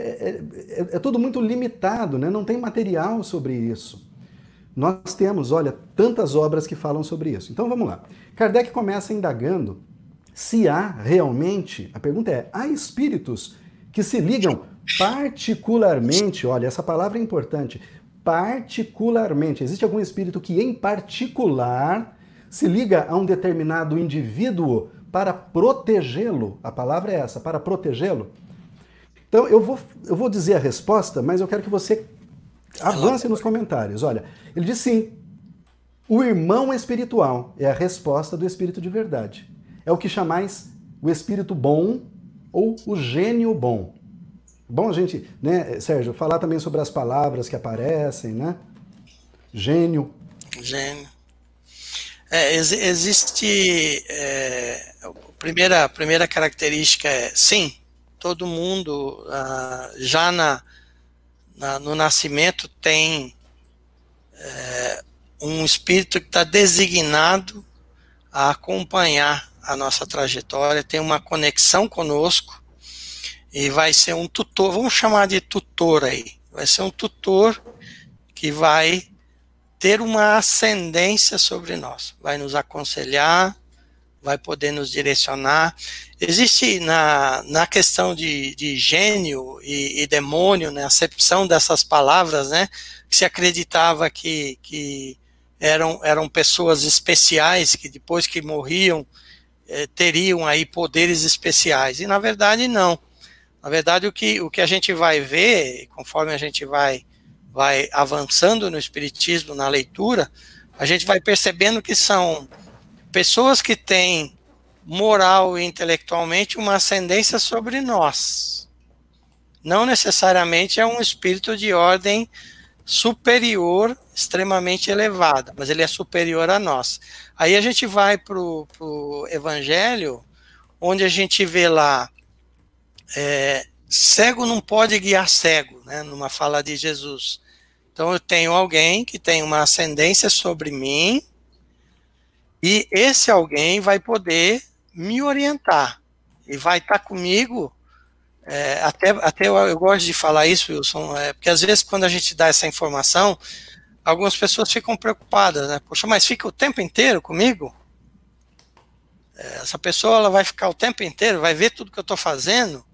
S1: É tudo muito limitado, né? Não tem material sobre isso. Nós temos, olha, tantas obras que falam sobre isso. Então vamos lá. Kardec começa indagando se há realmente, a pergunta é, há espíritos que se ligam particularmente, olha, essa palavra é importante, particularmente. Existe algum espírito que, em particular, se liga a um determinado indivíduo para protegê-lo? A palavra é essa, para protegê-lo. Então, eu vou dizer a resposta, mas eu quero que você avance nos comentários. Olha, ele diz sim. O irmão espiritual é a resposta do espírito de verdade. É o que chamais o espírito bom ou o gênio bom. Bom a gente, né, Sérgio, falar também sobre as palavras que aparecem, né? Gênio.
S2: Gênio. Existe... a primeira característica é, sim, todo mundo já no nascimento tem um espírito que está designado a acompanhar a nossa trajetória, tem uma conexão conosco e vai ser um tutor, vamos chamar de tutor aí, vai ser um tutor que vai ter uma ascendência sobre nós, vai nos aconselhar, vai poder nos direcionar. Existe na questão de gênio e demônio, né, a acepção dessas palavras, né, que se acreditava que eram pessoas especiais, que depois que morriam, teriam aí poderes especiais, e na verdade não. Na verdade o que a gente vai ver, conforme a gente vai avançando no espiritismo, na leitura, a gente vai percebendo que são pessoas que têm moral e intelectualmente uma ascendência sobre nós. Não necessariamente é um espírito de ordem superior, extremamente elevada, mas ele é superior a nós. Aí a gente vai para o Evangelho, onde a gente vê lá, cego não pode guiar cego, né, numa fala de Jesus. Então eu tenho alguém que tem uma ascendência sobre mim, e esse alguém vai poder me orientar, e vai estar comigo, até eu gosto de falar isso, Wilson, porque às vezes quando a gente dá essa informação, algumas pessoas ficam preocupadas, né? Poxa, mas fica o tempo inteiro comigo? Essa pessoa ela vai ficar o tempo inteiro, vai ver tudo que eu estou fazendo?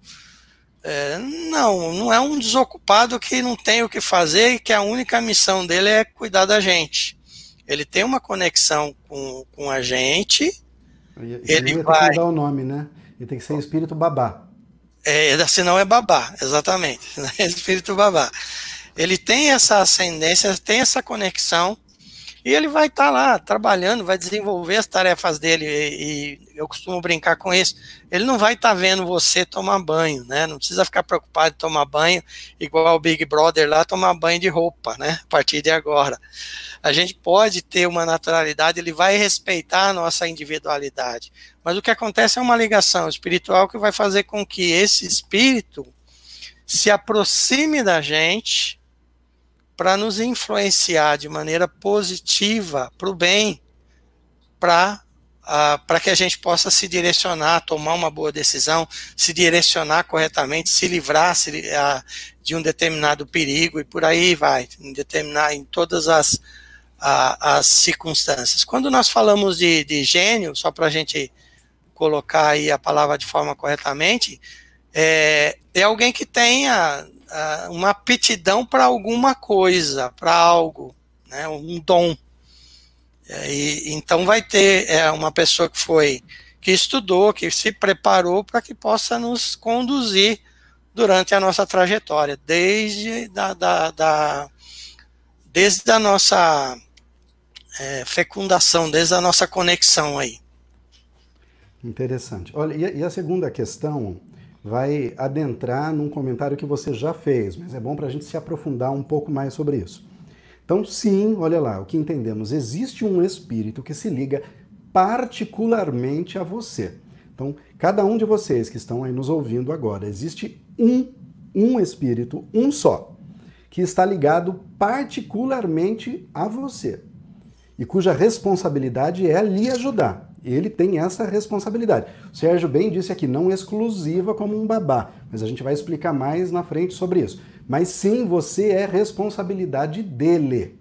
S2: Não é um desocupado que não tem o que fazer e que a única missão dele é cuidar da gente. Ele tem uma conexão com a gente, Ele
S1: Senão ia ter que
S2: vai.
S1: mudar o nome, né? E tem que ser espírito babá.
S2: Senão é babá, exatamente. Espírito babá. Ele tem essa ascendência, tem essa conexão, e ele vai estar lá trabalhando, vai desenvolver as tarefas dele, e eu costumo brincar com isso. Ele não vai estar vendo você tomar banho, né? Não precisa ficar preocupado em tomar banho, igual o Big Brother lá, tomar banho de roupa, né? A partir de agora. A gente pode ter uma naturalidade, ele vai respeitar a nossa individualidade. Mas o que acontece é uma ligação espiritual que vai fazer com que esse espírito se aproxime da gente para nos influenciar de maneira positiva para o bem, para que a gente possa se direcionar, tomar uma boa decisão, se direcionar corretamente, se livrar de um determinado perigo, e por aí vai, em todas as circunstâncias. Quando nós falamos de gênio, só para a gente colocar aí a palavra de forma corretamente, é alguém que tenha uma aptidão para alguma coisa, para algo, né, um dom. Então vai ter uma pessoa que estudou, que se preparou para que possa nos conduzir durante a nossa trajetória, desde a nossa fecundação, desde a nossa conexão aí.
S1: Interessante. Olha, e a segunda questão vai adentrar num comentário que você já fez, mas é bom para a gente se aprofundar um pouco mais sobre isso. Então, sim, olha lá, o que entendemos, existe um espírito que se liga particularmente a você. Então, cada um de vocês que estão aí nos ouvindo agora, existe um espírito, um só, que está ligado particularmente a você e cuja responsabilidade é lhe ajudar. Ele tem essa responsabilidade. O Sérgio bem disse aqui, não exclusiva como um babá, mas a gente vai explicar mais na frente sobre isso. Mas sim, você é responsabilidade dele.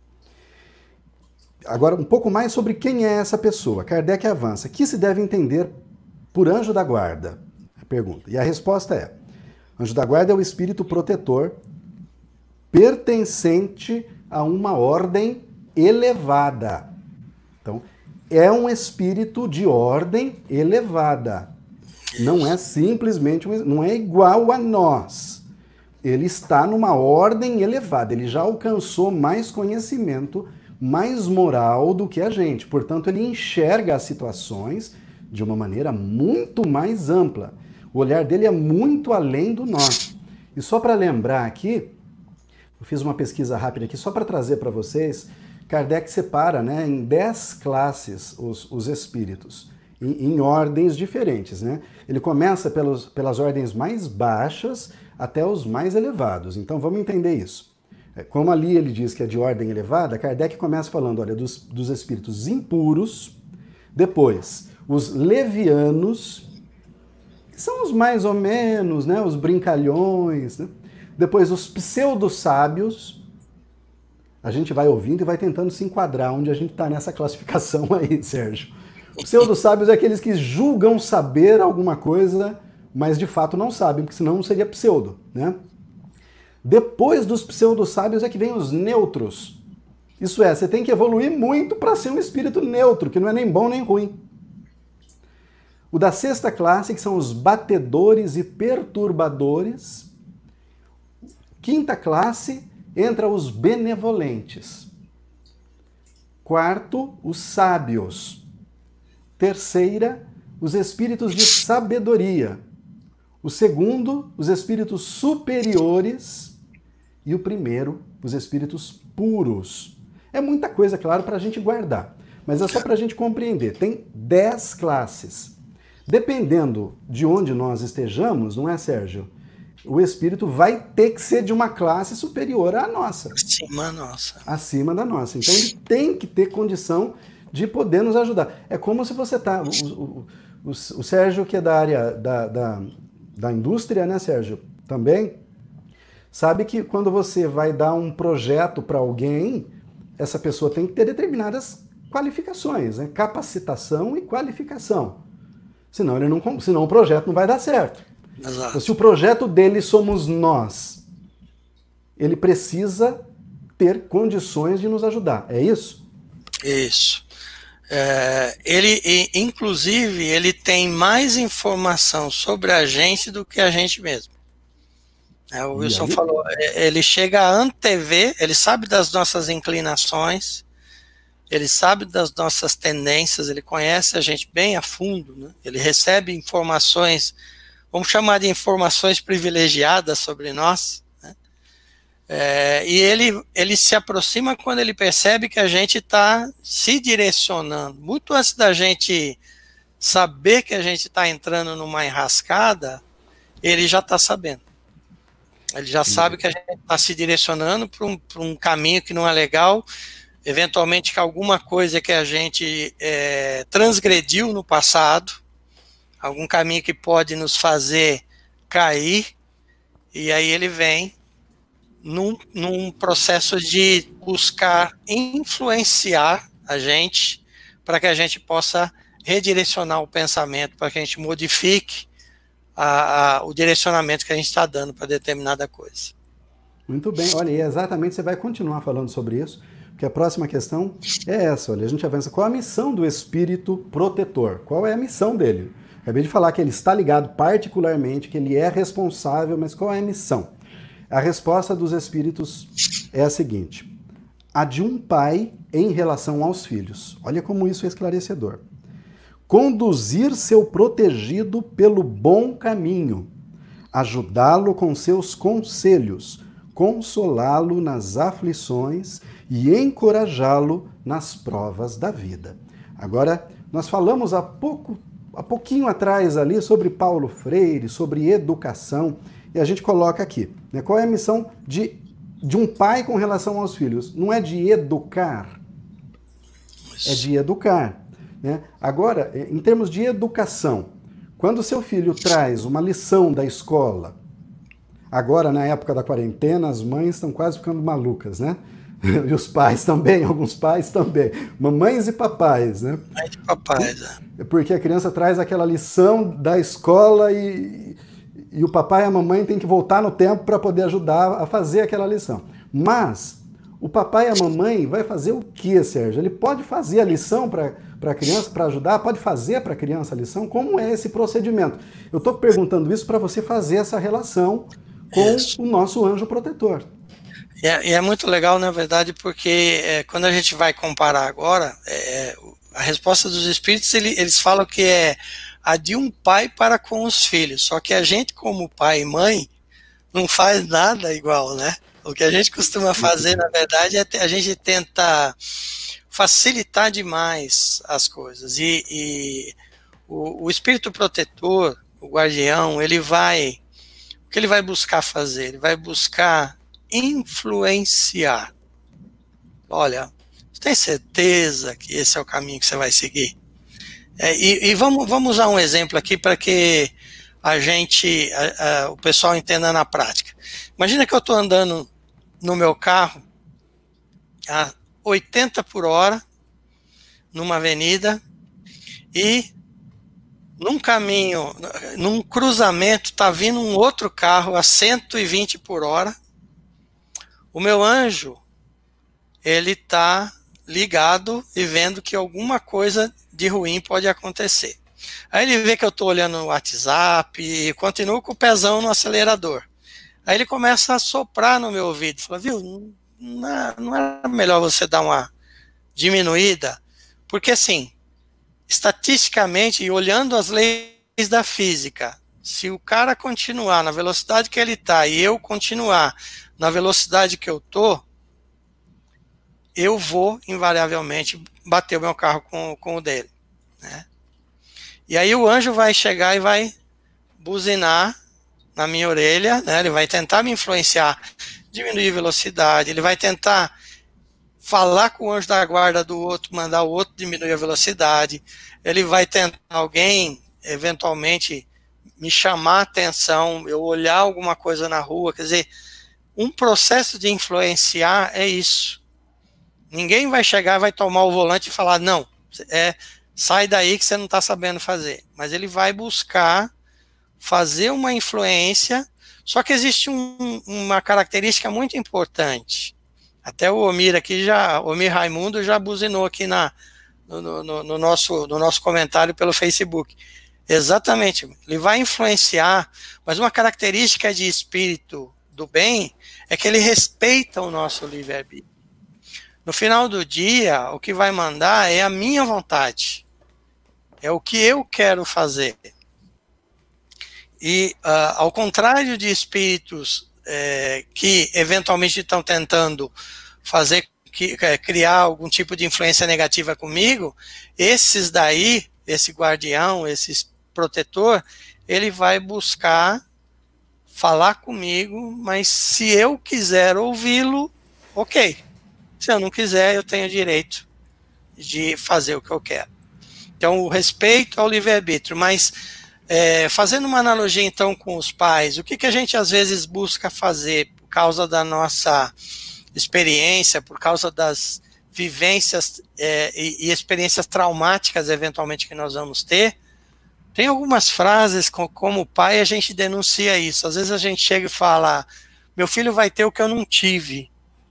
S1: Agora, um pouco mais sobre quem é essa pessoa. Kardec avança. Que se deve entender por anjo da guarda? A pergunta. E a resposta é: anjo da guarda é o espírito protetor pertencente a uma ordem elevada. Então, é um espírito de ordem elevada. Não é simplesmente, não é igual a nós. Ele está numa ordem elevada, ele já alcançou mais conhecimento, mais moral do que a gente. Portanto, ele enxerga as situações de uma maneira muito mais ampla. O olhar dele é muito além do nosso. E só para lembrar aqui, eu fiz uma pesquisa rápida aqui, só para trazer para vocês. Kardec separa, né, em 10 classes os espíritos, em ordens diferentes. Né? Ele começa pelas ordens mais baixas até os mais elevados. Então vamos entender isso. Como ali ele diz que é de ordem elevada, Kardec começa falando, olha, dos espíritos impuros, depois os levianos, que são os mais ou menos, né, os brincalhões, né? Depois os pseudo-sábios. A gente vai ouvindo e vai tentando se enquadrar onde a gente está nessa classificação aí, Sérgio. Pseudo-sábios é aqueles que julgam saber alguma coisa, mas de fato não sabem, porque senão não seria pseudo, né? Depois dos pseudo-sábios é que vem os neutros. Isso é, você tem que evoluir muito para ser um espírito neutro, que não é nem bom nem ruim. O da 6ª classe, que são os batedores e perturbadores. 5ª classe, entra os benevolentes. 4º, os sábios. 3ª, os espíritos de sabedoria. O 2º, os espíritos superiores. E o 1º, os espíritos puros. É muita coisa, claro, para a gente guardar. Mas é só para a gente compreender. Tem 10 classes. Dependendo de onde nós estejamos, não é, Sérgio? O espírito vai ter que ser de uma classe superior à nossa.
S2: Acima da nossa.
S1: Acima da nossa. Então ele tem que ter condição de poder nos ajudar. É como se você está... O Sérgio, que é da área da indústria, né, Sérgio? Também sabe que quando você vai dar um projeto para alguém, essa pessoa tem que ter determinadas qualificações, né? Capacitação e qualificação. Senão o projeto não vai dar certo.
S2: Exato.
S1: Então, se o projeto dele somos nós, ele precisa ter condições de nos ajudar. É isso?
S2: Isso. Inclusive, ele tem mais informação sobre a gente do que a gente mesmo. O
S1: E
S2: Wilson
S1: aí?
S2: falou, ele chega a antever, ele sabe das nossas inclinações, ele sabe das nossas tendências, ele conhece a gente bem a fundo, né? Ele recebe informações, vamos chamar de informações privilegiadas sobre nós, né? E ele se aproxima quando ele percebe que a gente está se direcionando. Muito antes da gente saber que a gente está entrando numa enrascada, ele já está sabendo. Ele já sabe que a gente está se direcionando para um caminho que não é legal, eventualmente que alguma coisa que a gente transgrediu no passado, algum caminho que pode nos fazer cair, e aí ele vem num processo de buscar influenciar a gente para que a gente possa redirecionar o pensamento, para que a gente modifique o direcionamento que a gente está dando para determinada coisa.
S1: Muito bem, olha, e exatamente você vai continuar falando sobre isso, porque a próxima questão é essa, olha, a gente avança. Qual a missão do espírito protetor? Qual é a missão dele? Acabei de falar que ele está ligado particularmente, que ele é responsável, mas qual é a missão? A resposta dos espíritos é a seguinte: a de um pai em relação aos filhos. Olha como isso é esclarecedor. Conduzir seu protegido pelo bom caminho, ajudá-lo com seus conselhos, consolá-lo nas aflições e encorajá-lo nas provas da vida. Agora, nós falamos há pouquinho atrás ali sobre Paulo Freire, sobre educação, e a gente coloca aqui, né, qual é a missão de um pai com relação aos filhos? Não é de educar, é de educar. Né? Agora, em termos de educação, quando seu filho traz uma lição da escola, agora na época da quarentena, as mães estão quase ficando malucas, né? E os pais também, alguns pais também. Mamães e papais, né?
S2: Mães e papais,
S1: Porque a criança traz aquela lição da escola e o papai e a mamãe têm que voltar no tempo para poder ajudar a fazer aquela lição. Mas o papai e a mamãe vai fazer o quê, Sérgio? Ele pode fazer a lição para a criança, para ajudar? Pode fazer para a criança a lição? Como é esse procedimento? Eu estou perguntando isso para você fazer essa relação com o nosso anjo protetor.
S2: E é muito legal, na verdade, porque quando a gente vai comparar agora, a resposta dos espíritos, eles falam que é a de um pai para com os filhos. Só que a gente, como pai e mãe, não faz nada igual, né? O que a gente costuma fazer, na verdade, é a gente tenta facilitar demais as coisas. E o espírito protetor, o guardião, o que ele vai buscar fazer? Ele vai buscar influenciar. Olha, você tem certeza que esse é o caminho que você vai seguir? E vamos usar um exemplo aqui para que o pessoal entenda na prática. Imagina que eu estou andando no meu carro a 80 por hora numa avenida e num caminho, num cruzamento, está vindo um outro carro a 120 por hora. O meu anjo, ele está ligado e vendo que alguma coisa de ruim pode acontecer. Aí ele vê que eu estou olhando no WhatsApp e continuo com o pezão no acelerador. Aí ele começa a soprar no meu ouvido, fala, viu, não é melhor você dar uma diminuída? Porque assim, estatisticamente, e olhando as leis da física, se o cara continuar na velocidade que ele está e eu continuar na velocidade que eu estou, eu vou invariavelmente bater o meu carro com o dele, né? E aí o anjo vai chegar e vai buzinar na minha orelha, né? Ele vai tentar me influenciar, diminuir a velocidade, ele vai tentar falar com o anjo da guarda do outro, mandar o outro diminuir a velocidade, ele vai tentar alguém, eventualmente, me chamar a atenção, eu olhar alguma coisa na rua, quer dizer, um processo de influenciar é isso. Ninguém vai chegar, vai tomar o volante e falar, não, sai daí que você não está sabendo fazer. Mas ele vai buscar fazer uma influência, só que existe uma característica muito importante. Até o Omir aqui, o Omir Raimundo já buzinou aqui no nosso comentário pelo Facebook. Exatamente, ele vai influenciar, mas uma característica de espírito do bem é que ele respeita o nosso livre-arbítrio. No final do dia, o que vai mandar é a minha vontade, é o que eu quero fazer. E, ao contrário de espíritos que eventualmente estão tentando criar algum tipo de influência negativa comigo, esses daí, esse guardião, esse protetor, ele vai buscar falar comigo, mas se eu quiser ouvi-lo, ok. Se eu não quiser, eu tenho direito de fazer o que eu quero. Então, o respeito ao livre-arbítrio, mas fazendo uma analogia então com os pais, o que a gente às vezes busca fazer por causa da nossa experiência, por causa das vivências e experiências traumáticas eventualmente que nós vamos ter? Tem algumas frases como pai a gente denuncia isso. Às vezes a gente chega e fala, meu filho vai ter o que eu não tive.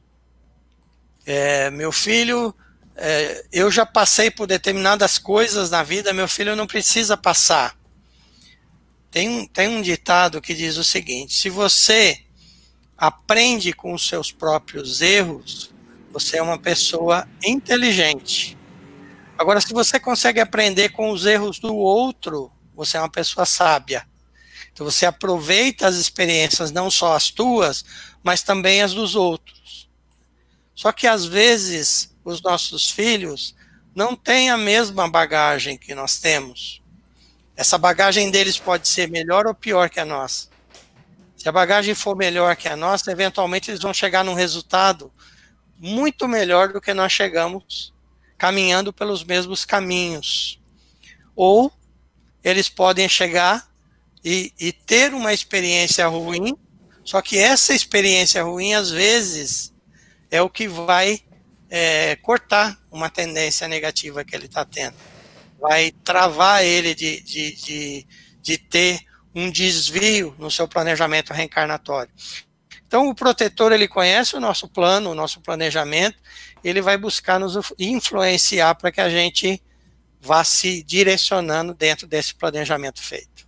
S2: Meu filho, eu já passei por determinadas coisas na vida, meu filho não precisa passar. Tem um ditado que diz o seguinte, se você aprende com os seus próprios erros, você é uma pessoa inteligente. Agora, se você consegue aprender com os erros do outro, você é uma pessoa sábia. Então você aproveita as experiências, não só as tuas, mas também as dos outros. Só que às vezes os nossos filhos não têm a mesma bagagem que nós temos. Essa bagagem deles pode ser melhor ou pior que a nossa. Se a bagagem for melhor que a nossa, eventualmente eles vão chegar num resultado muito melhor do que nós chegamos caminhando pelos mesmos caminhos. Ou eles podem chegar e ter uma experiência ruim, só que essa experiência ruim, às vezes, é o que vai cortar uma tendência negativa que ele está tendo. Vai travar ele de ter um desvio no seu planejamento reencarnatório. Então, o protetor, ele conhece o nosso plano, o nosso planejamento, ele vai buscar nos influenciar para que a gente vá se direcionando dentro desse planejamento feito.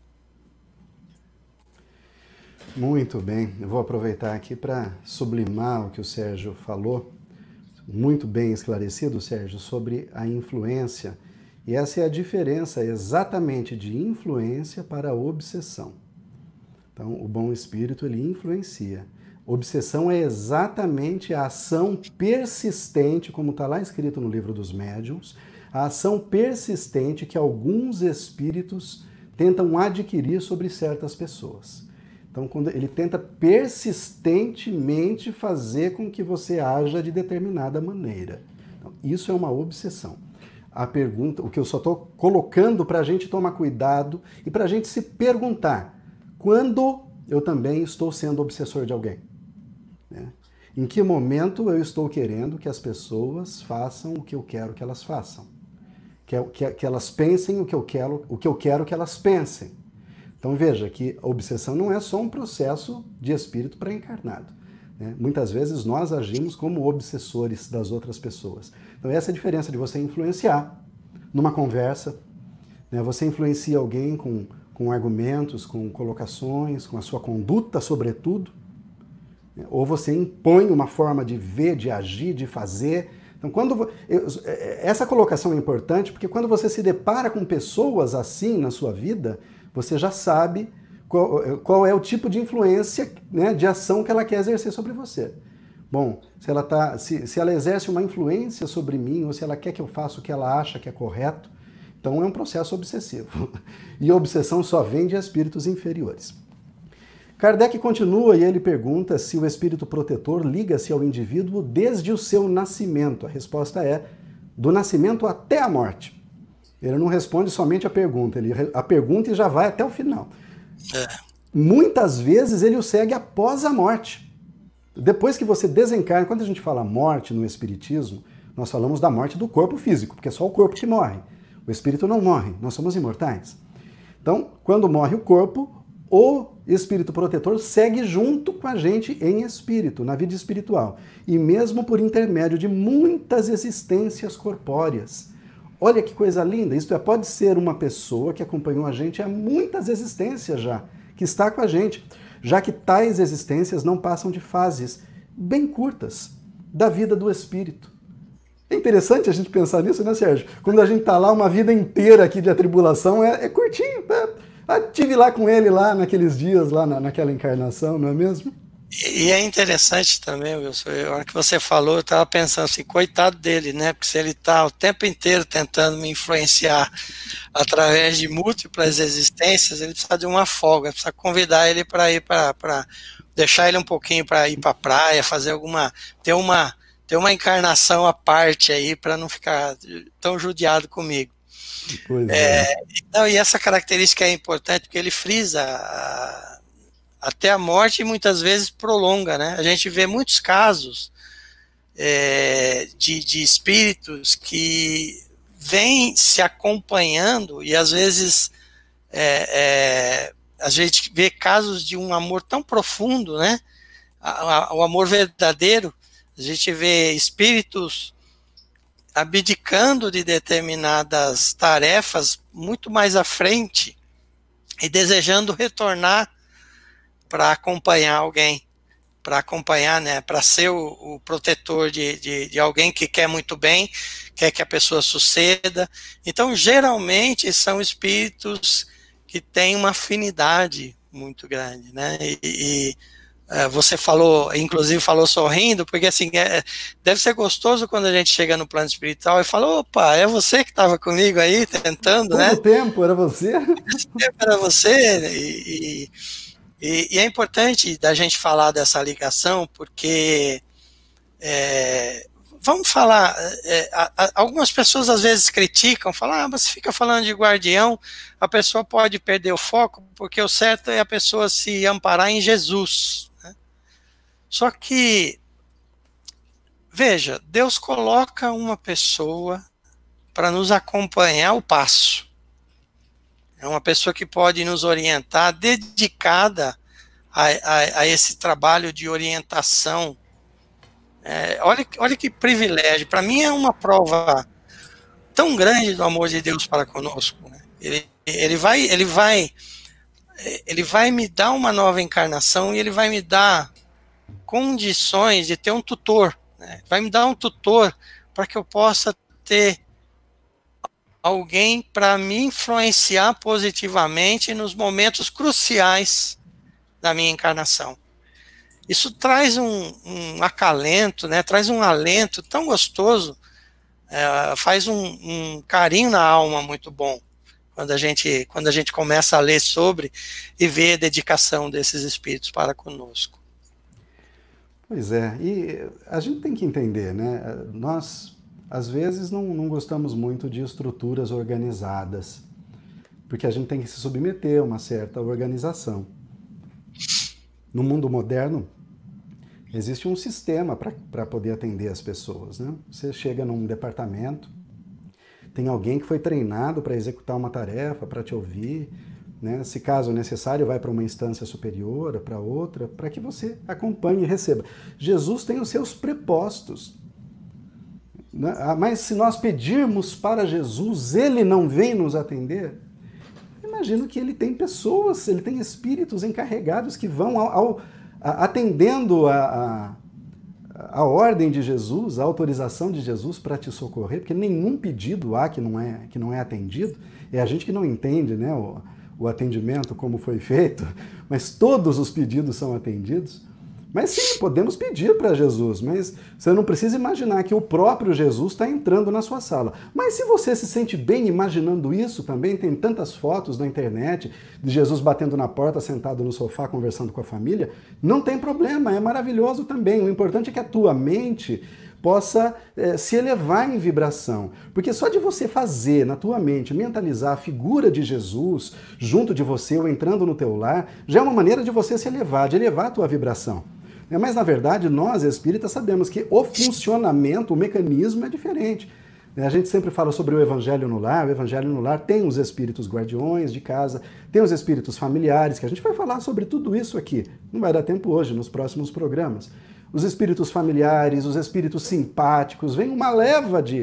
S1: Muito bem, eu vou aproveitar aqui para sublimar o que o Sérgio falou, muito bem esclarecido, Sérgio, sobre a influência, e essa é a diferença exatamente de influência para obsessão. Então, o bom espírito, ele influencia. Obsessão é exatamente a ação persistente, como está lá escrito no livro dos médiuns, a ação persistente que alguns espíritos tentam adquirir sobre certas pessoas. Então, quando ele tenta persistentemente fazer com que você haja de determinada maneira. Então, isso é uma obsessão. A pergunta, o que eu só estou colocando para a gente tomar cuidado e para a gente se perguntar, quando eu também estou sendo obsessor de alguém? Em que momento eu estou querendo que as pessoas façam o que eu quero que elas façam? Que elas pensem o que eu quero que elas pensem. Então veja que a obsessão não é só um processo de espírito pré-encarnado. Muitas vezes nós agimos como obsessores das outras pessoas. Então essa é a diferença de você influenciar numa conversa. Você influencia alguém com argumentos, com colocações, com a sua conduta, sobretudo. Ou você impõe uma forma de ver, de agir, de fazer. Então, essa colocação é importante porque quando você se depara com pessoas assim na sua vida, você já sabe qual é o tipo de influência, de ação que ela quer exercer sobre você. Bom, se ela exerce uma influência sobre mim, ou se ela quer que eu faça o que ela acha que é correto, então é um processo obsessivo. E a obsessão só vem de espíritos inferiores. Kardec continua e ele pergunta se o espírito protetor liga-se ao indivíduo desde o seu nascimento. A resposta é do nascimento até a morte. Ele não responde somente a pergunta, a pergunta e já vai até o final. Muitas vezes ele o segue após a morte. Depois que você desencarna, quando a gente fala morte no espiritismo, nós falamos da morte do corpo físico, porque é só o corpo que morre. O espírito não morre, nós somos imortais. Então, quando morre o corpo, o espírito protetor segue junto com a gente em espírito, na vida espiritual. E mesmo por intermédio de muitas existências corpóreas. Olha que coisa linda, isto é, pode ser uma pessoa que acompanhou a gente há muitas existências já, que está com a gente, já que tais existências não passam de fases bem curtas da vida do espírito. É interessante a gente pensar nisso, né, Sérgio? Quando a gente está lá uma vida inteira aqui de atribulação, é curtinho, né? Estive lá com ele lá naqueles dias, lá naquela encarnação, não é mesmo?
S2: E é interessante também, Wilson, a hora que você falou, eu estava pensando assim, coitado dele, né? Porque se ele está o tempo inteiro tentando me influenciar através de múltiplas existências, ele precisa de uma folga, precisa convidar ele para ir para deixar ele um pouquinho para ir para a praia, fazer ter uma encarnação à parte aí para não ficar tão judiado comigo.
S1: Pois é.
S2: Não, e essa característica é importante porque ele frisa até a morte e muitas vezes prolonga, né? A gente vê muitos casos de espíritos que vêm se acompanhando e às vezes a gente vê casos de um amor tão profundo, né? O amor verdadeiro, a gente vê espíritos abdicando de determinadas tarefas muito mais à frente e desejando retornar para acompanhar alguém, para acompanhar, né, para ser o protetor de alguém que quer muito bem, quer que a pessoa suceda. Então, geralmente, são espíritos que têm uma afinidade muito grande, né? Você falou, inclusive falou sorrindo, porque assim, deve ser gostoso quando a gente chega no plano espiritual e fala, opa, é você que estava comigo aí, tentando, né?
S1: Todo tempo era você?
S2: Esse tempo era você, e é importante da gente falar dessa ligação, porque vamos falar, algumas pessoas às vezes criticam, falam, você fica falando de guardião, a pessoa pode perder o foco, porque o certo é a pessoa se amparar em Jesus. Só que, veja, Deus coloca uma pessoa para nos acompanhar o passo. É uma pessoa que pode nos orientar, dedicada a esse trabalho de orientação. Olha que privilégio. Para mim é uma prova tão grande do amor de Deus para conosco, né? Ele vai me dar uma nova encarnação e ele vai me dar condições de ter um tutor, né? Vai me dar um tutor para que eu possa ter alguém para me influenciar positivamente nos momentos cruciais da minha encarnação. Isso traz um acalento, né? Traz um alento tão gostoso, faz um carinho na alma muito bom quando a gente começa a ler sobre e ver a dedicação desses espíritos para conosco.
S1: Pois é, e a gente tem que entender, né? Nós, às vezes, não gostamos muito de estruturas organizadas, porque a gente tem que se submeter a uma certa organização. No mundo moderno, existe um sistema para poder atender as pessoas, né? Você chega num departamento, tem alguém que foi treinado para executar uma tarefa, para te ouvir, né? Se caso necessário, vai para uma instância superior, para outra, para que você acompanhe e receba. Jesus tem os seus prepostos. Mas se nós pedirmos para Jesus, ele não vem nos atender? Imagino que ele tem pessoas, ele tem espíritos encarregados que vão atendendo a ordem de Jesus, a autorização de Jesus para te socorrer, porque nenhum pedido há que não é atendido. É a gente que não entende, né, o atendimento, como foi feito, mas todos os pedidos são atendidos. Mas sim, podemos pedir para Jesus, mas você não precisa imaginar que o próprio Jesus está entrando na sua sala. Mas se você se sente bem imaginando isso também, tem tantas fotos na internet de Jesus batendo na porta, sentado no sofá, conversando com a família, não tem problema, é maravilhoso também. O importante é que a tua mente possa se elevar em vibração. Porque só de você fazer na tua mente, mentalizar a figura de Jesus junto de você ou entrando no teu lar, já é uma maneira de você se elevar, de elevar a tua vibração. Mas, na verdade, nós, espíritas, sabemos que o funcionamento, o mecanismo é diferente. A gente sempre fala sobre o Evangelho no Lar. O Evangelho no Lar tem os espíritos guardiões de casa, tem os espíritos familiares, que a gente vai falar sobre tudo isso aqui. Não vai dar tempo hoje, nos próximos programas. Os espíritos familiares, os espíritos simpáticos, vem uma leva de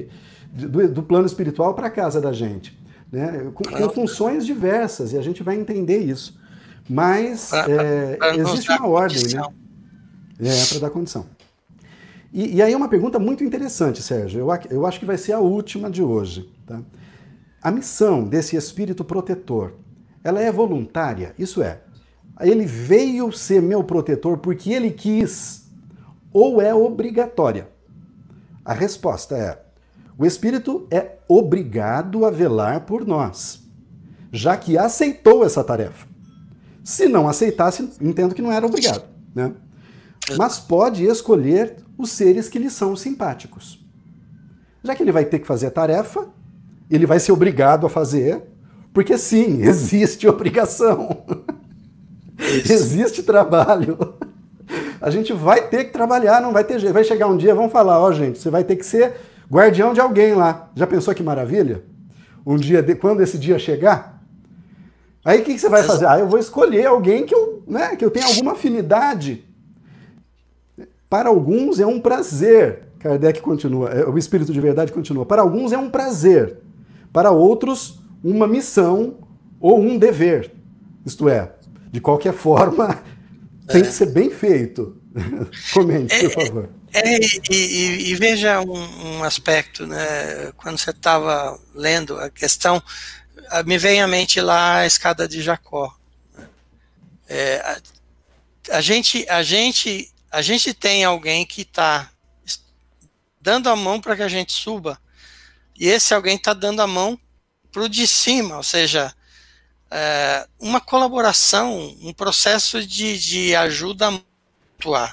S1: do plano espiritual para a casa da gente, né? Com funções diversas, e a gente vai entender isso. Mas existe uma ordem, né? Para dar condição. E aí uma pergunta muito interessante, Sérgio. Eu acho que vai ser a última de hoje. Tá? A missão desse espírito protetor, ela é voluntária? Isso é, ele veio ser meu protetor porque ele quis, ou é obrigatória? A resposta é, o espírito é obrigado a velar por nós, já que aceitou essa tarefa. Se não aceitasse, entendo que não era obrigado, né? Mas pode escolher os seres que lhe são simpáticos. Já que ele vai ter que fazer a tarefa, ele vai ser obrigado a fazer, porque sim, existe obrigação. Existe trabalho. A gente vai ter que trabalhar, não vai ter jeito. Vai chegar um dia, vão falar, ó, gente, você vai ter que ser guardião de alguém lá. Já pensou que maravilha? Um dia, quando esse dia chegar, aí o que você vai fazer? Eu vou escolher alguém que eu tenha alguma afinidade. Para alguns é um prazer. Kardec continua, o Espírito de Verdade continua. Para alguns é um prazer. Para outros, uma missão ou um dever. Isto é, de qualquer forma, tem que ser bem feito. Comente, por favor.
S2: E veja um aspecto, né? Quando você estava lendo a questão, me vem à mente lá a escada de Jacó. A gente tem alguém que está dando a mão para que a gente suba, e esse alguém está dando a mão para o de cima, ou seja, uma colaboração, um processo de ajuda mútua.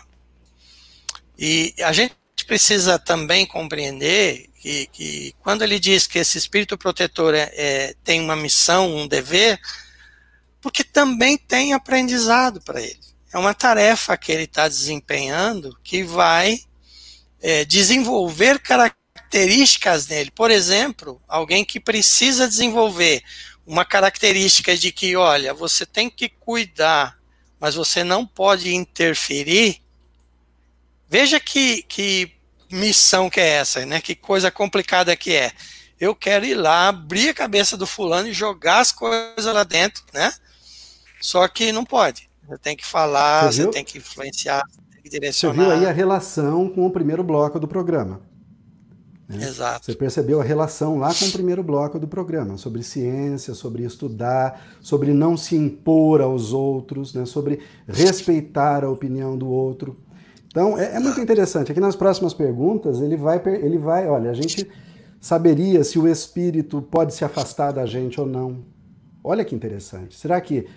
S2: E a gente precisa também compreender que quando ele diz que esse espírito protetor tem uma missão, um dever, porque também tem aprendizado para ele. É uma tarefa que ele está desempenhando que vai desenvolver características nele. Por exemplo, alguém que precisa desenvolver uma característica de que, olha, você tem que cuidar, mas você não pode interferir. Veja que missão que é essa, né? Que coisa complicada que é. Eu quero ir lá, abrir a cabeça do fulano e jogar as coisas lá dentro, né? Só que não pode. Você tem que falar, você tem que influenciar, você tem que direcionar.
S1: Você viu aí a relação com o primeiro bloco do programa. Né?
S2: Exato.
S1: Você percebeu a relação lá com o primeiro bloco do programa, sobre ciência, sobre estudar, sobre não se impor aos outros, né? Sobre respeitar a opinião do outro. Então, é muito interessante. Aqui nas próximas perguntas, ele vai, olha, a gente saberia se o espírito pode se afastar da gente ou não. Olha que interessante. Será que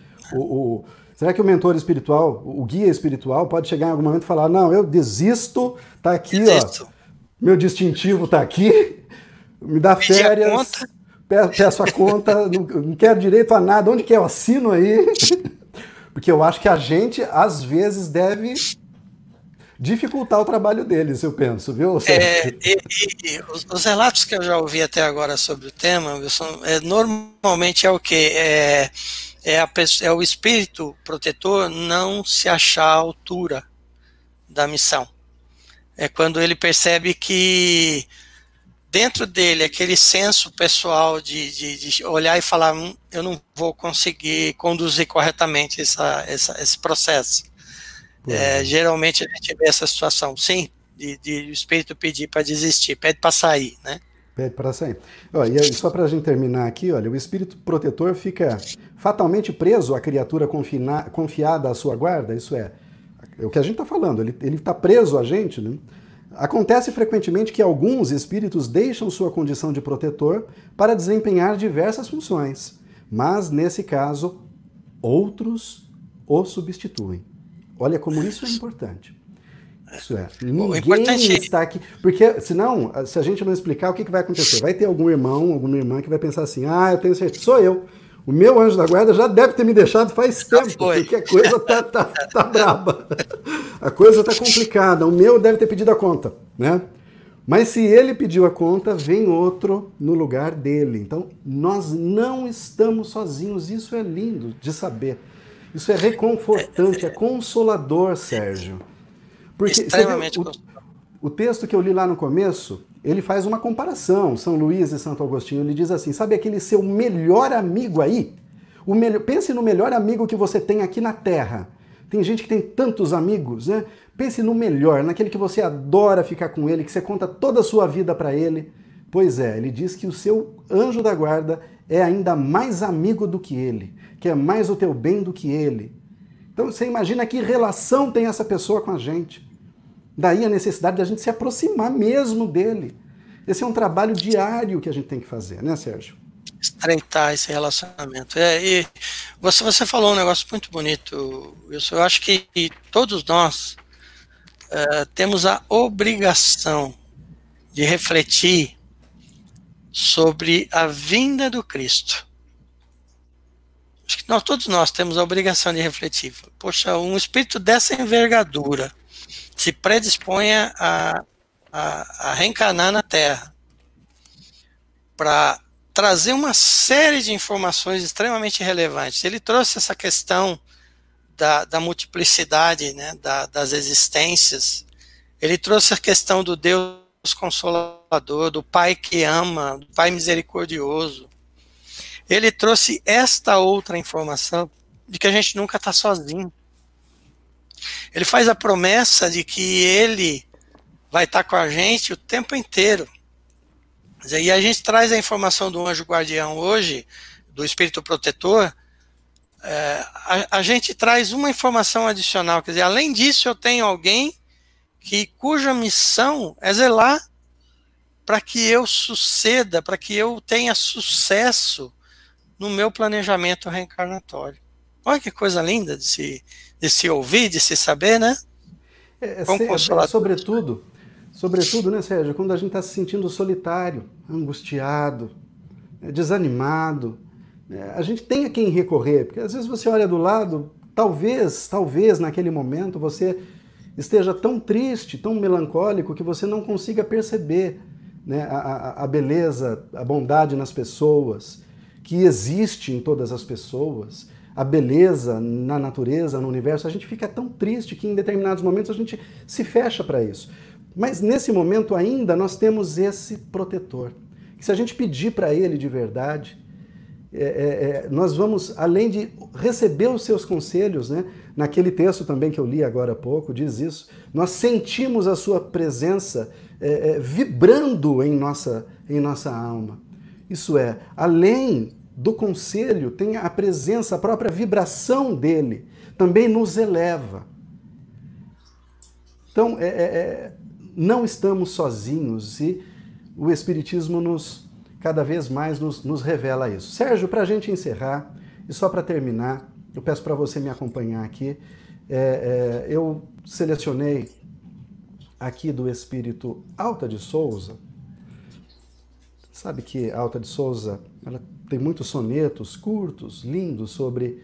S1: o mentor espiritual, o guia espiritual, pode chegar em algum momento e falar, não, eu desisto, tá aqui, ó, meu distintivo tá aqui, me dá férias, peço a conta, não quero direito a nada, onde que eu assino aí? Porque eu acho que a gente, às vezes, deve dificultar o trabalho deles, eu penso, viu?
S2: Os relatos que eu já ouvi até agora sobre o tema, Wilson, normalmente é o quê? É o espírito protetor não se achar à altura da missão. É quando ele percebe que dentro dele, aquele senso pessoal de olhar e falar, eu não vou conseguir conduzir corretamente esse processo. Geralmente a gente vê essa situação, sim, de o espírito pedir para desistir, pede para sair, né?
S1: Pede para sair. E só para a gente terminar aqui, olha, o espírito protetor fica fatalmente preso à criatura confiada à sua guarda, isso é o que a gente está falando, ele está preso a gente, né? Acontece frequentemente que alguns espíritos deixam sua condição de protetor para desempenhar diversas funções, mas, nesse caso, outros o substituem. Olha como isso é importante. Isso é, ninguém está aqui. Porque, senão, se a gente não explicar, o que vai acontecer? Vai ter algum irmão, alguma irmã que vai pensar assim, eu tenho certeza, sou eu. O meu anjo da guarda já deve ter me deixado faz tempo, porque a coisa tá braba. A coisa tá complicada. O meu deve ter pedido a conta, né? Mas se ele pediu a conta, vem outro no lugar dele. Então, nós não estamos sozinhos. Isso é lindo de saber. Isso é reconfortante, é consolador, Sérgio. Porque
S2: extremamente
S1: o texto que eu li lá no começo, ele faz uma comparação, São Luís e Santo Agostinho, ele diz assim, sabe aquele seu melhor amigo aí? Pense no melhor amigo que você tem aqui na Terra. Tem gente que tem tantos amigos, né? Pense no melhor, naquele que você adora ficar com ele, que você conta toda a sua vida para ele. Pois é, ele diz que o seu anjo da guarda é ainda mais amigo do que ele, que é mais o teu bem do que ele. Então você imagina que relação tem essa pessoa com a gente. Daí a necessidade da gente se aproximar mesmo dele. Esse é um trabalho diário que a gente tem que fazer, né, Sérgio?
S2: Estreitar esse relacionamento. E você falou um negócio muito bonito, Wilson. Eu acho que todos nós temos a obrigação de refletir sobre a vinda do Cristo. Acho que todos nós temos a obrigação de refletir. Poxa, um espírito dessa envergadura se predispõe a reencarnar na Terra para trazer uma série de informações extremamente relevantes. Ele trouxe essa questão da multiplicidade, né, das existências. Ele trouxe a questão do Deus Consolador, do Pai que ama, do Pai misericordioso. Ele trouxe esta outra informação de que a gente nunca está sozinho. Ele faz a promessa de que ele vai estar com a gente o tempo inteiro. E a gente traz a informação do anjo guardião hoje, do espírito protetor, a gente traz uma informação adicional. Quer dizer, além disso, eu tenho alguém cuja missão é zelar para que eu suceda, para que eu tenha sucesso no meu planejamento reencarnatório. Olha que coisa linda de se ouvir, de se saber, né?
S1: Sobretudo, né, Sérgio, quando a gente está se sentindo solitário, angustiado, desanimado, a gente tem a quem recorrer, porque às vezes você olha do lado, talvez naquele momento você esteja tão triste, tão melancólico, que você não consiga perceber, né, a beleza, a bondade nas pessoas, que existe em todas as pessoas, a beleza na natureza, no universo. A gente fica tão triste que em determinados momentos a gente se fecha para isso. Mas nesse momento ainda nós temos esse protetor. Que se a gente pedir para ele de verdade, nós vamos, além de receber os seus conselhos, né? Naquele texto também que eu li agora há pouco, diz isso, nós sentimos a sua presença vibrando em nossa alma. Isso é, além do conselho, tem a presença, a própria vibração dele, também nos eleva. Então, não estamos sozinhos e o Espiritismo cada vez mais nos revela isso. Sérgio, para a gente encerrar, e só para terminar, eu peço para você me acompanhar aqui, eu selecionei aqui do Espírito Alta de Souza. Sabe que Alta de Souza, ela tem muitos sonetos curtos, lindos, sobre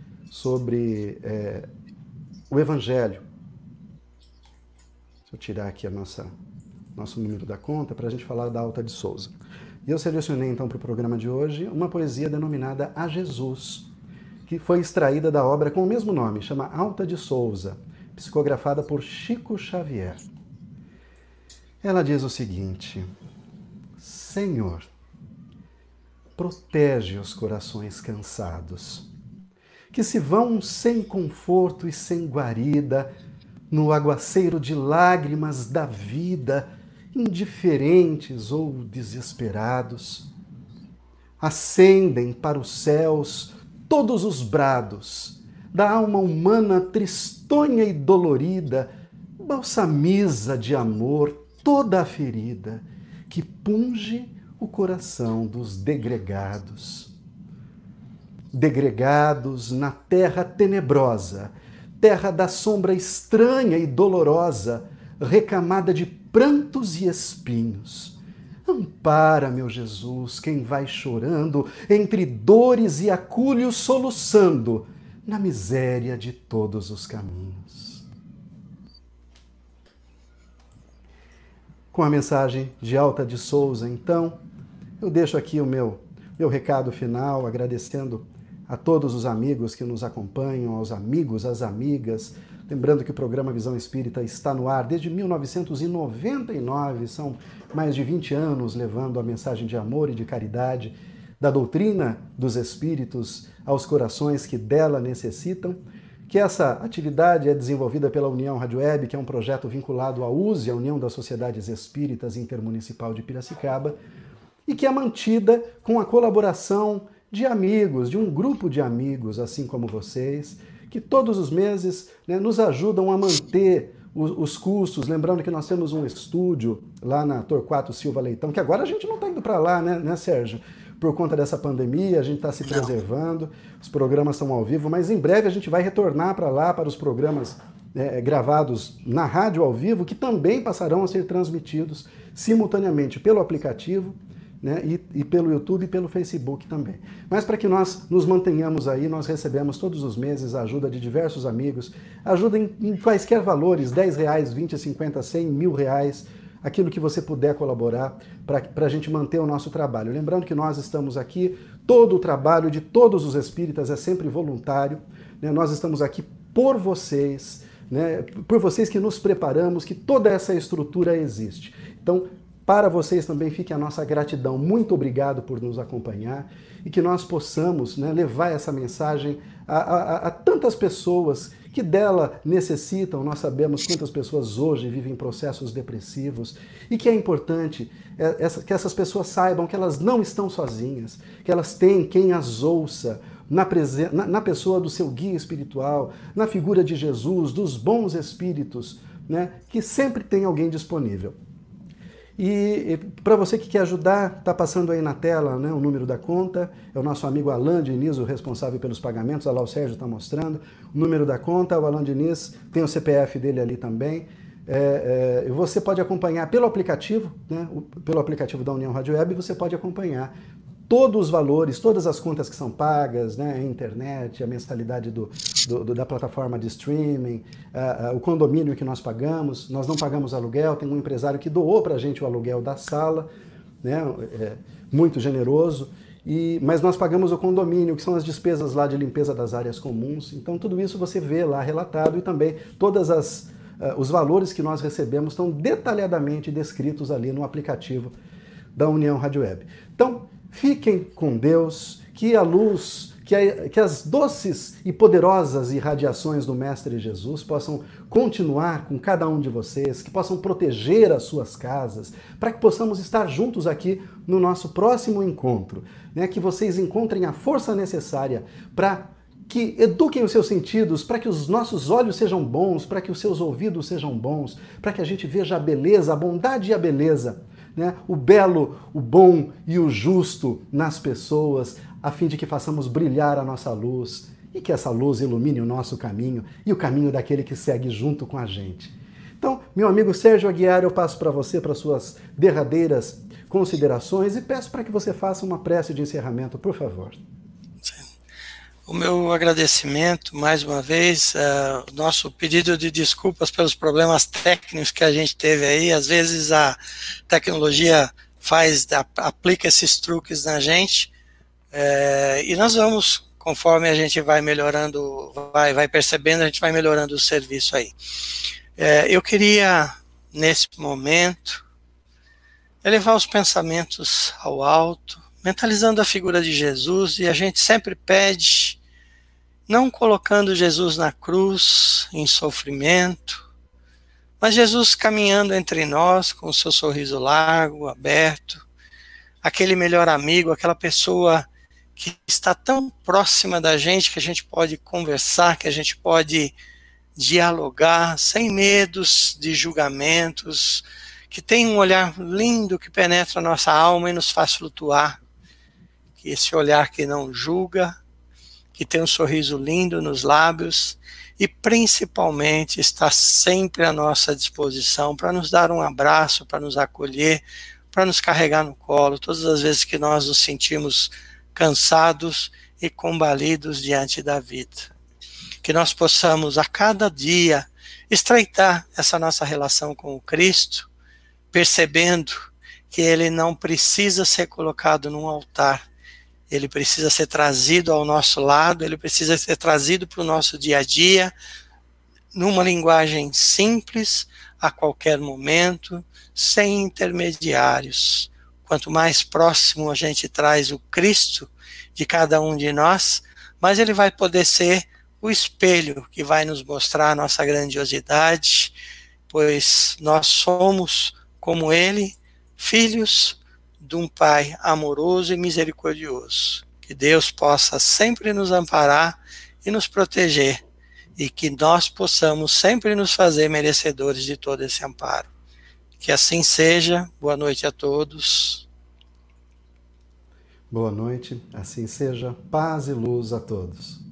S1: o Evangelho. Deixa eu tirar aqui nosso número da conta para a gente falar da Alta de Souza. E eu selecionei então para o programa de hoje uma poesia denominada A Jesus, que foi extraída da obra com o mesmo nome, chama Alta de Souza, psicografada por Chico Xavier. Ela diz o seguinte: Senhor, protege os corações cansados, que se vão sem conforto e sem guarida, no aguaceiro de lágrimas da vida, indiferentes ou desesperados. Acendem para os céus todos os brados da alma humana tristonha e dolorida, balsamiza de amor toda a ferida que punge o coração dos degregados. Degregados na terra tenebrosa, terra da sombra estranha e dolorosa, recamada de prantos e espinhos. Ampara, meu Jesus, quem vai chorando entre dores e acúlios soluçando na miséria de todos os caminhos. Com a mensagem de Alta de Souza, então, eu deixo aqui o meu recado final, agradecendo a todos os amigos que nos acompanham, aos amigos, às amigas. Lembrando que o programa Visão Espírita está no ar desde 1999, são mais de 20 anos levando a mensagem de amor e de caridade, da doutrina dos Espíritos aos corações que dela necessitam. Que essa atividade é desenvolvida pela União Rádio Web, que é um projeto vinculado à USE, a União das Sociedades Espíritas Intermunicipal de Piracicaba, e que é mantida com a colaboração de amigos, de um grupo de amigos, assim como vocês, que todos os meses, né, nos ajudam a manter os custos. Lembrando que nós temos um estúdio lá na Torquato Silva Leitão, que agora a gente não está indo para lá, né, Sérgio? Por conta dessa pandemia, a gente está se preservando, os programas estão ao vivo, mas em breve a gente vai retornar para lá, para os programas gravados na rádio ao vivo, que também passarão a ser transmitidos simultaneamente pelo aplicativo, né, e pelo YouTube e pelo Facebook também. Mas para que nós nos mantenhamos aí, nós recebemos todos os meses a ajuda de diversos amigos, ajuda em quaisquer valores, R$10, 20, 50, 100, R$1.000, aquilo que você puder colaborar para a gente manter o nosso trabalho. Lembrando que nós estamos aqui, todo o trabalho de todos os espíritas é sempre voluntário, né, nós estamos aqui por vocês, né, por vocês que nos preparamos, que toda essa estrutura existe. Então, para vocês também fique a nossa gratidão. Muito obrigado por nos acompanhar e que nós possamos, né, levar essa mensagem a tantas pessoas que dela necessitam. Nós sabemos quantas pessoas hoje vivem processos depressivos e que é importante que essas pessoas saibam que elas não estão sozinhas, que elas têm quem as ouça na pessoa do seu guia espiritual, na figura de Jesus, dos bons espíritos, né, que sempre tem alguém disponível. E para você que quer ajudar, está passando aí na tela, né, o número da conta, é o nosso amigo Alain Diniz, o responsável pelos pagamentos, olha lá o Sérgio está mostrando, o número da conta, o Alain Diniz, tem o CPF dele ali também. Você pode acompanhar pelo aplicativo, né, pelo aplicativo da União Rádio Web, você pode acompanhar todos os valores, todas as contas que são pagas, né, a internet, a mensalidade da plataforma de streaming, o condomínio que nós pagamos. Nós não pagamos aluguel, tem um empresário que doou para a gente o aluguel da sala, né, muito generoso, mas nós pagamos o condomínio, que são as despesas lá de limpeza das áreas comuns. Então tudo isso você vê lá relatado e também os valores que nós recebemos estão detalhadamente descritos ali no aplicativo da União Rádio Web. Então, fiquem com Deus, que a luz, que as doces e poderosas irradiações do Mestre Jesus possam continuar com cada um de vocês, que possam proteger as suas casas, para que possamos estar juntos aqui no nosso próximo encontro, né? Que vocês encontrem a força necessária para que eduquem os seus sentidos, para que os nossos olhos sejam bons, para que os seus ouvidos sejam bons, para que a gente veja a beleza, a bondade e a beleza, né? O belo, o bom e o justo nas pessoas, a fim de que façamos brilhar a nossa luz e que essa luz ilumine o nosso caminho e o caminho daquele que segue junto com a gente. Então, meu amigo Sérgio Aguiar, eu passo para você, para suas derradeiras considerações e peço para que você faça uma prece de encerramento, por favor.
S2: O meu agradecimento, mais uma vez, o nosso pedido de desculpas pelos problemas técnicos que a gente teve aí. Às vezes a tecnologia aplica esses truques na gente, e nós vamos, conforme a gente vai melhorando, vai percebendo, a gente vai melhorando o serviço aí. Eu queria, nesse momento, elevar os pensamentos ao alto, mentalizando a figura de Jesus, e a gente sempre pede, não colocando Jesus na cruz, em sofrimento, mas Jesus caminhando entre nós, com o seu sorriso largo, aberto, aquele melhor amigo, aquela pessoa que está tão próxima da gente, que a gente pode conversar, que a gente pode dialogar, sem medos de julgamentos, que tem um olhar lindo que penetra a nossa alma e nos faz flutuar, que esse olhar que não julga, que tem um sorriso lindo nos lábios e principalmente está sempre à nossa disposição para nos dar um abraço, para nos acolher, para nos carregar no colo, todas as vezes que nós nos sentimos cansados e combalidos diante da vida. Que nós possamos a cada dia estreitar essa nossa relação com o Cristo, percebendo que ele não precisa ser colocado num altar, ele precisa ser trazido ao nosso lado, ele precisa ser trazido para o nosso dia a dia, numa linguagem simples, a qualquer momento, sem intermediários. Quanto mais próximo a gente traz o Cristo de cada um de nós, mais ele vai poder ser o espelho que vai nos mostrar a nossa grandiosidade, pois nós somos, como ele, filhos de um Pai amoroso e misericordioso. Que Deus possa sempre nos amparar e nos proteger, e que nós possamos sempre nos fazer merecedores de todo esse amparo. Que assim seja. Boa noite a todos.
S1: Boa noite, assim seja. Paz e luz a todos.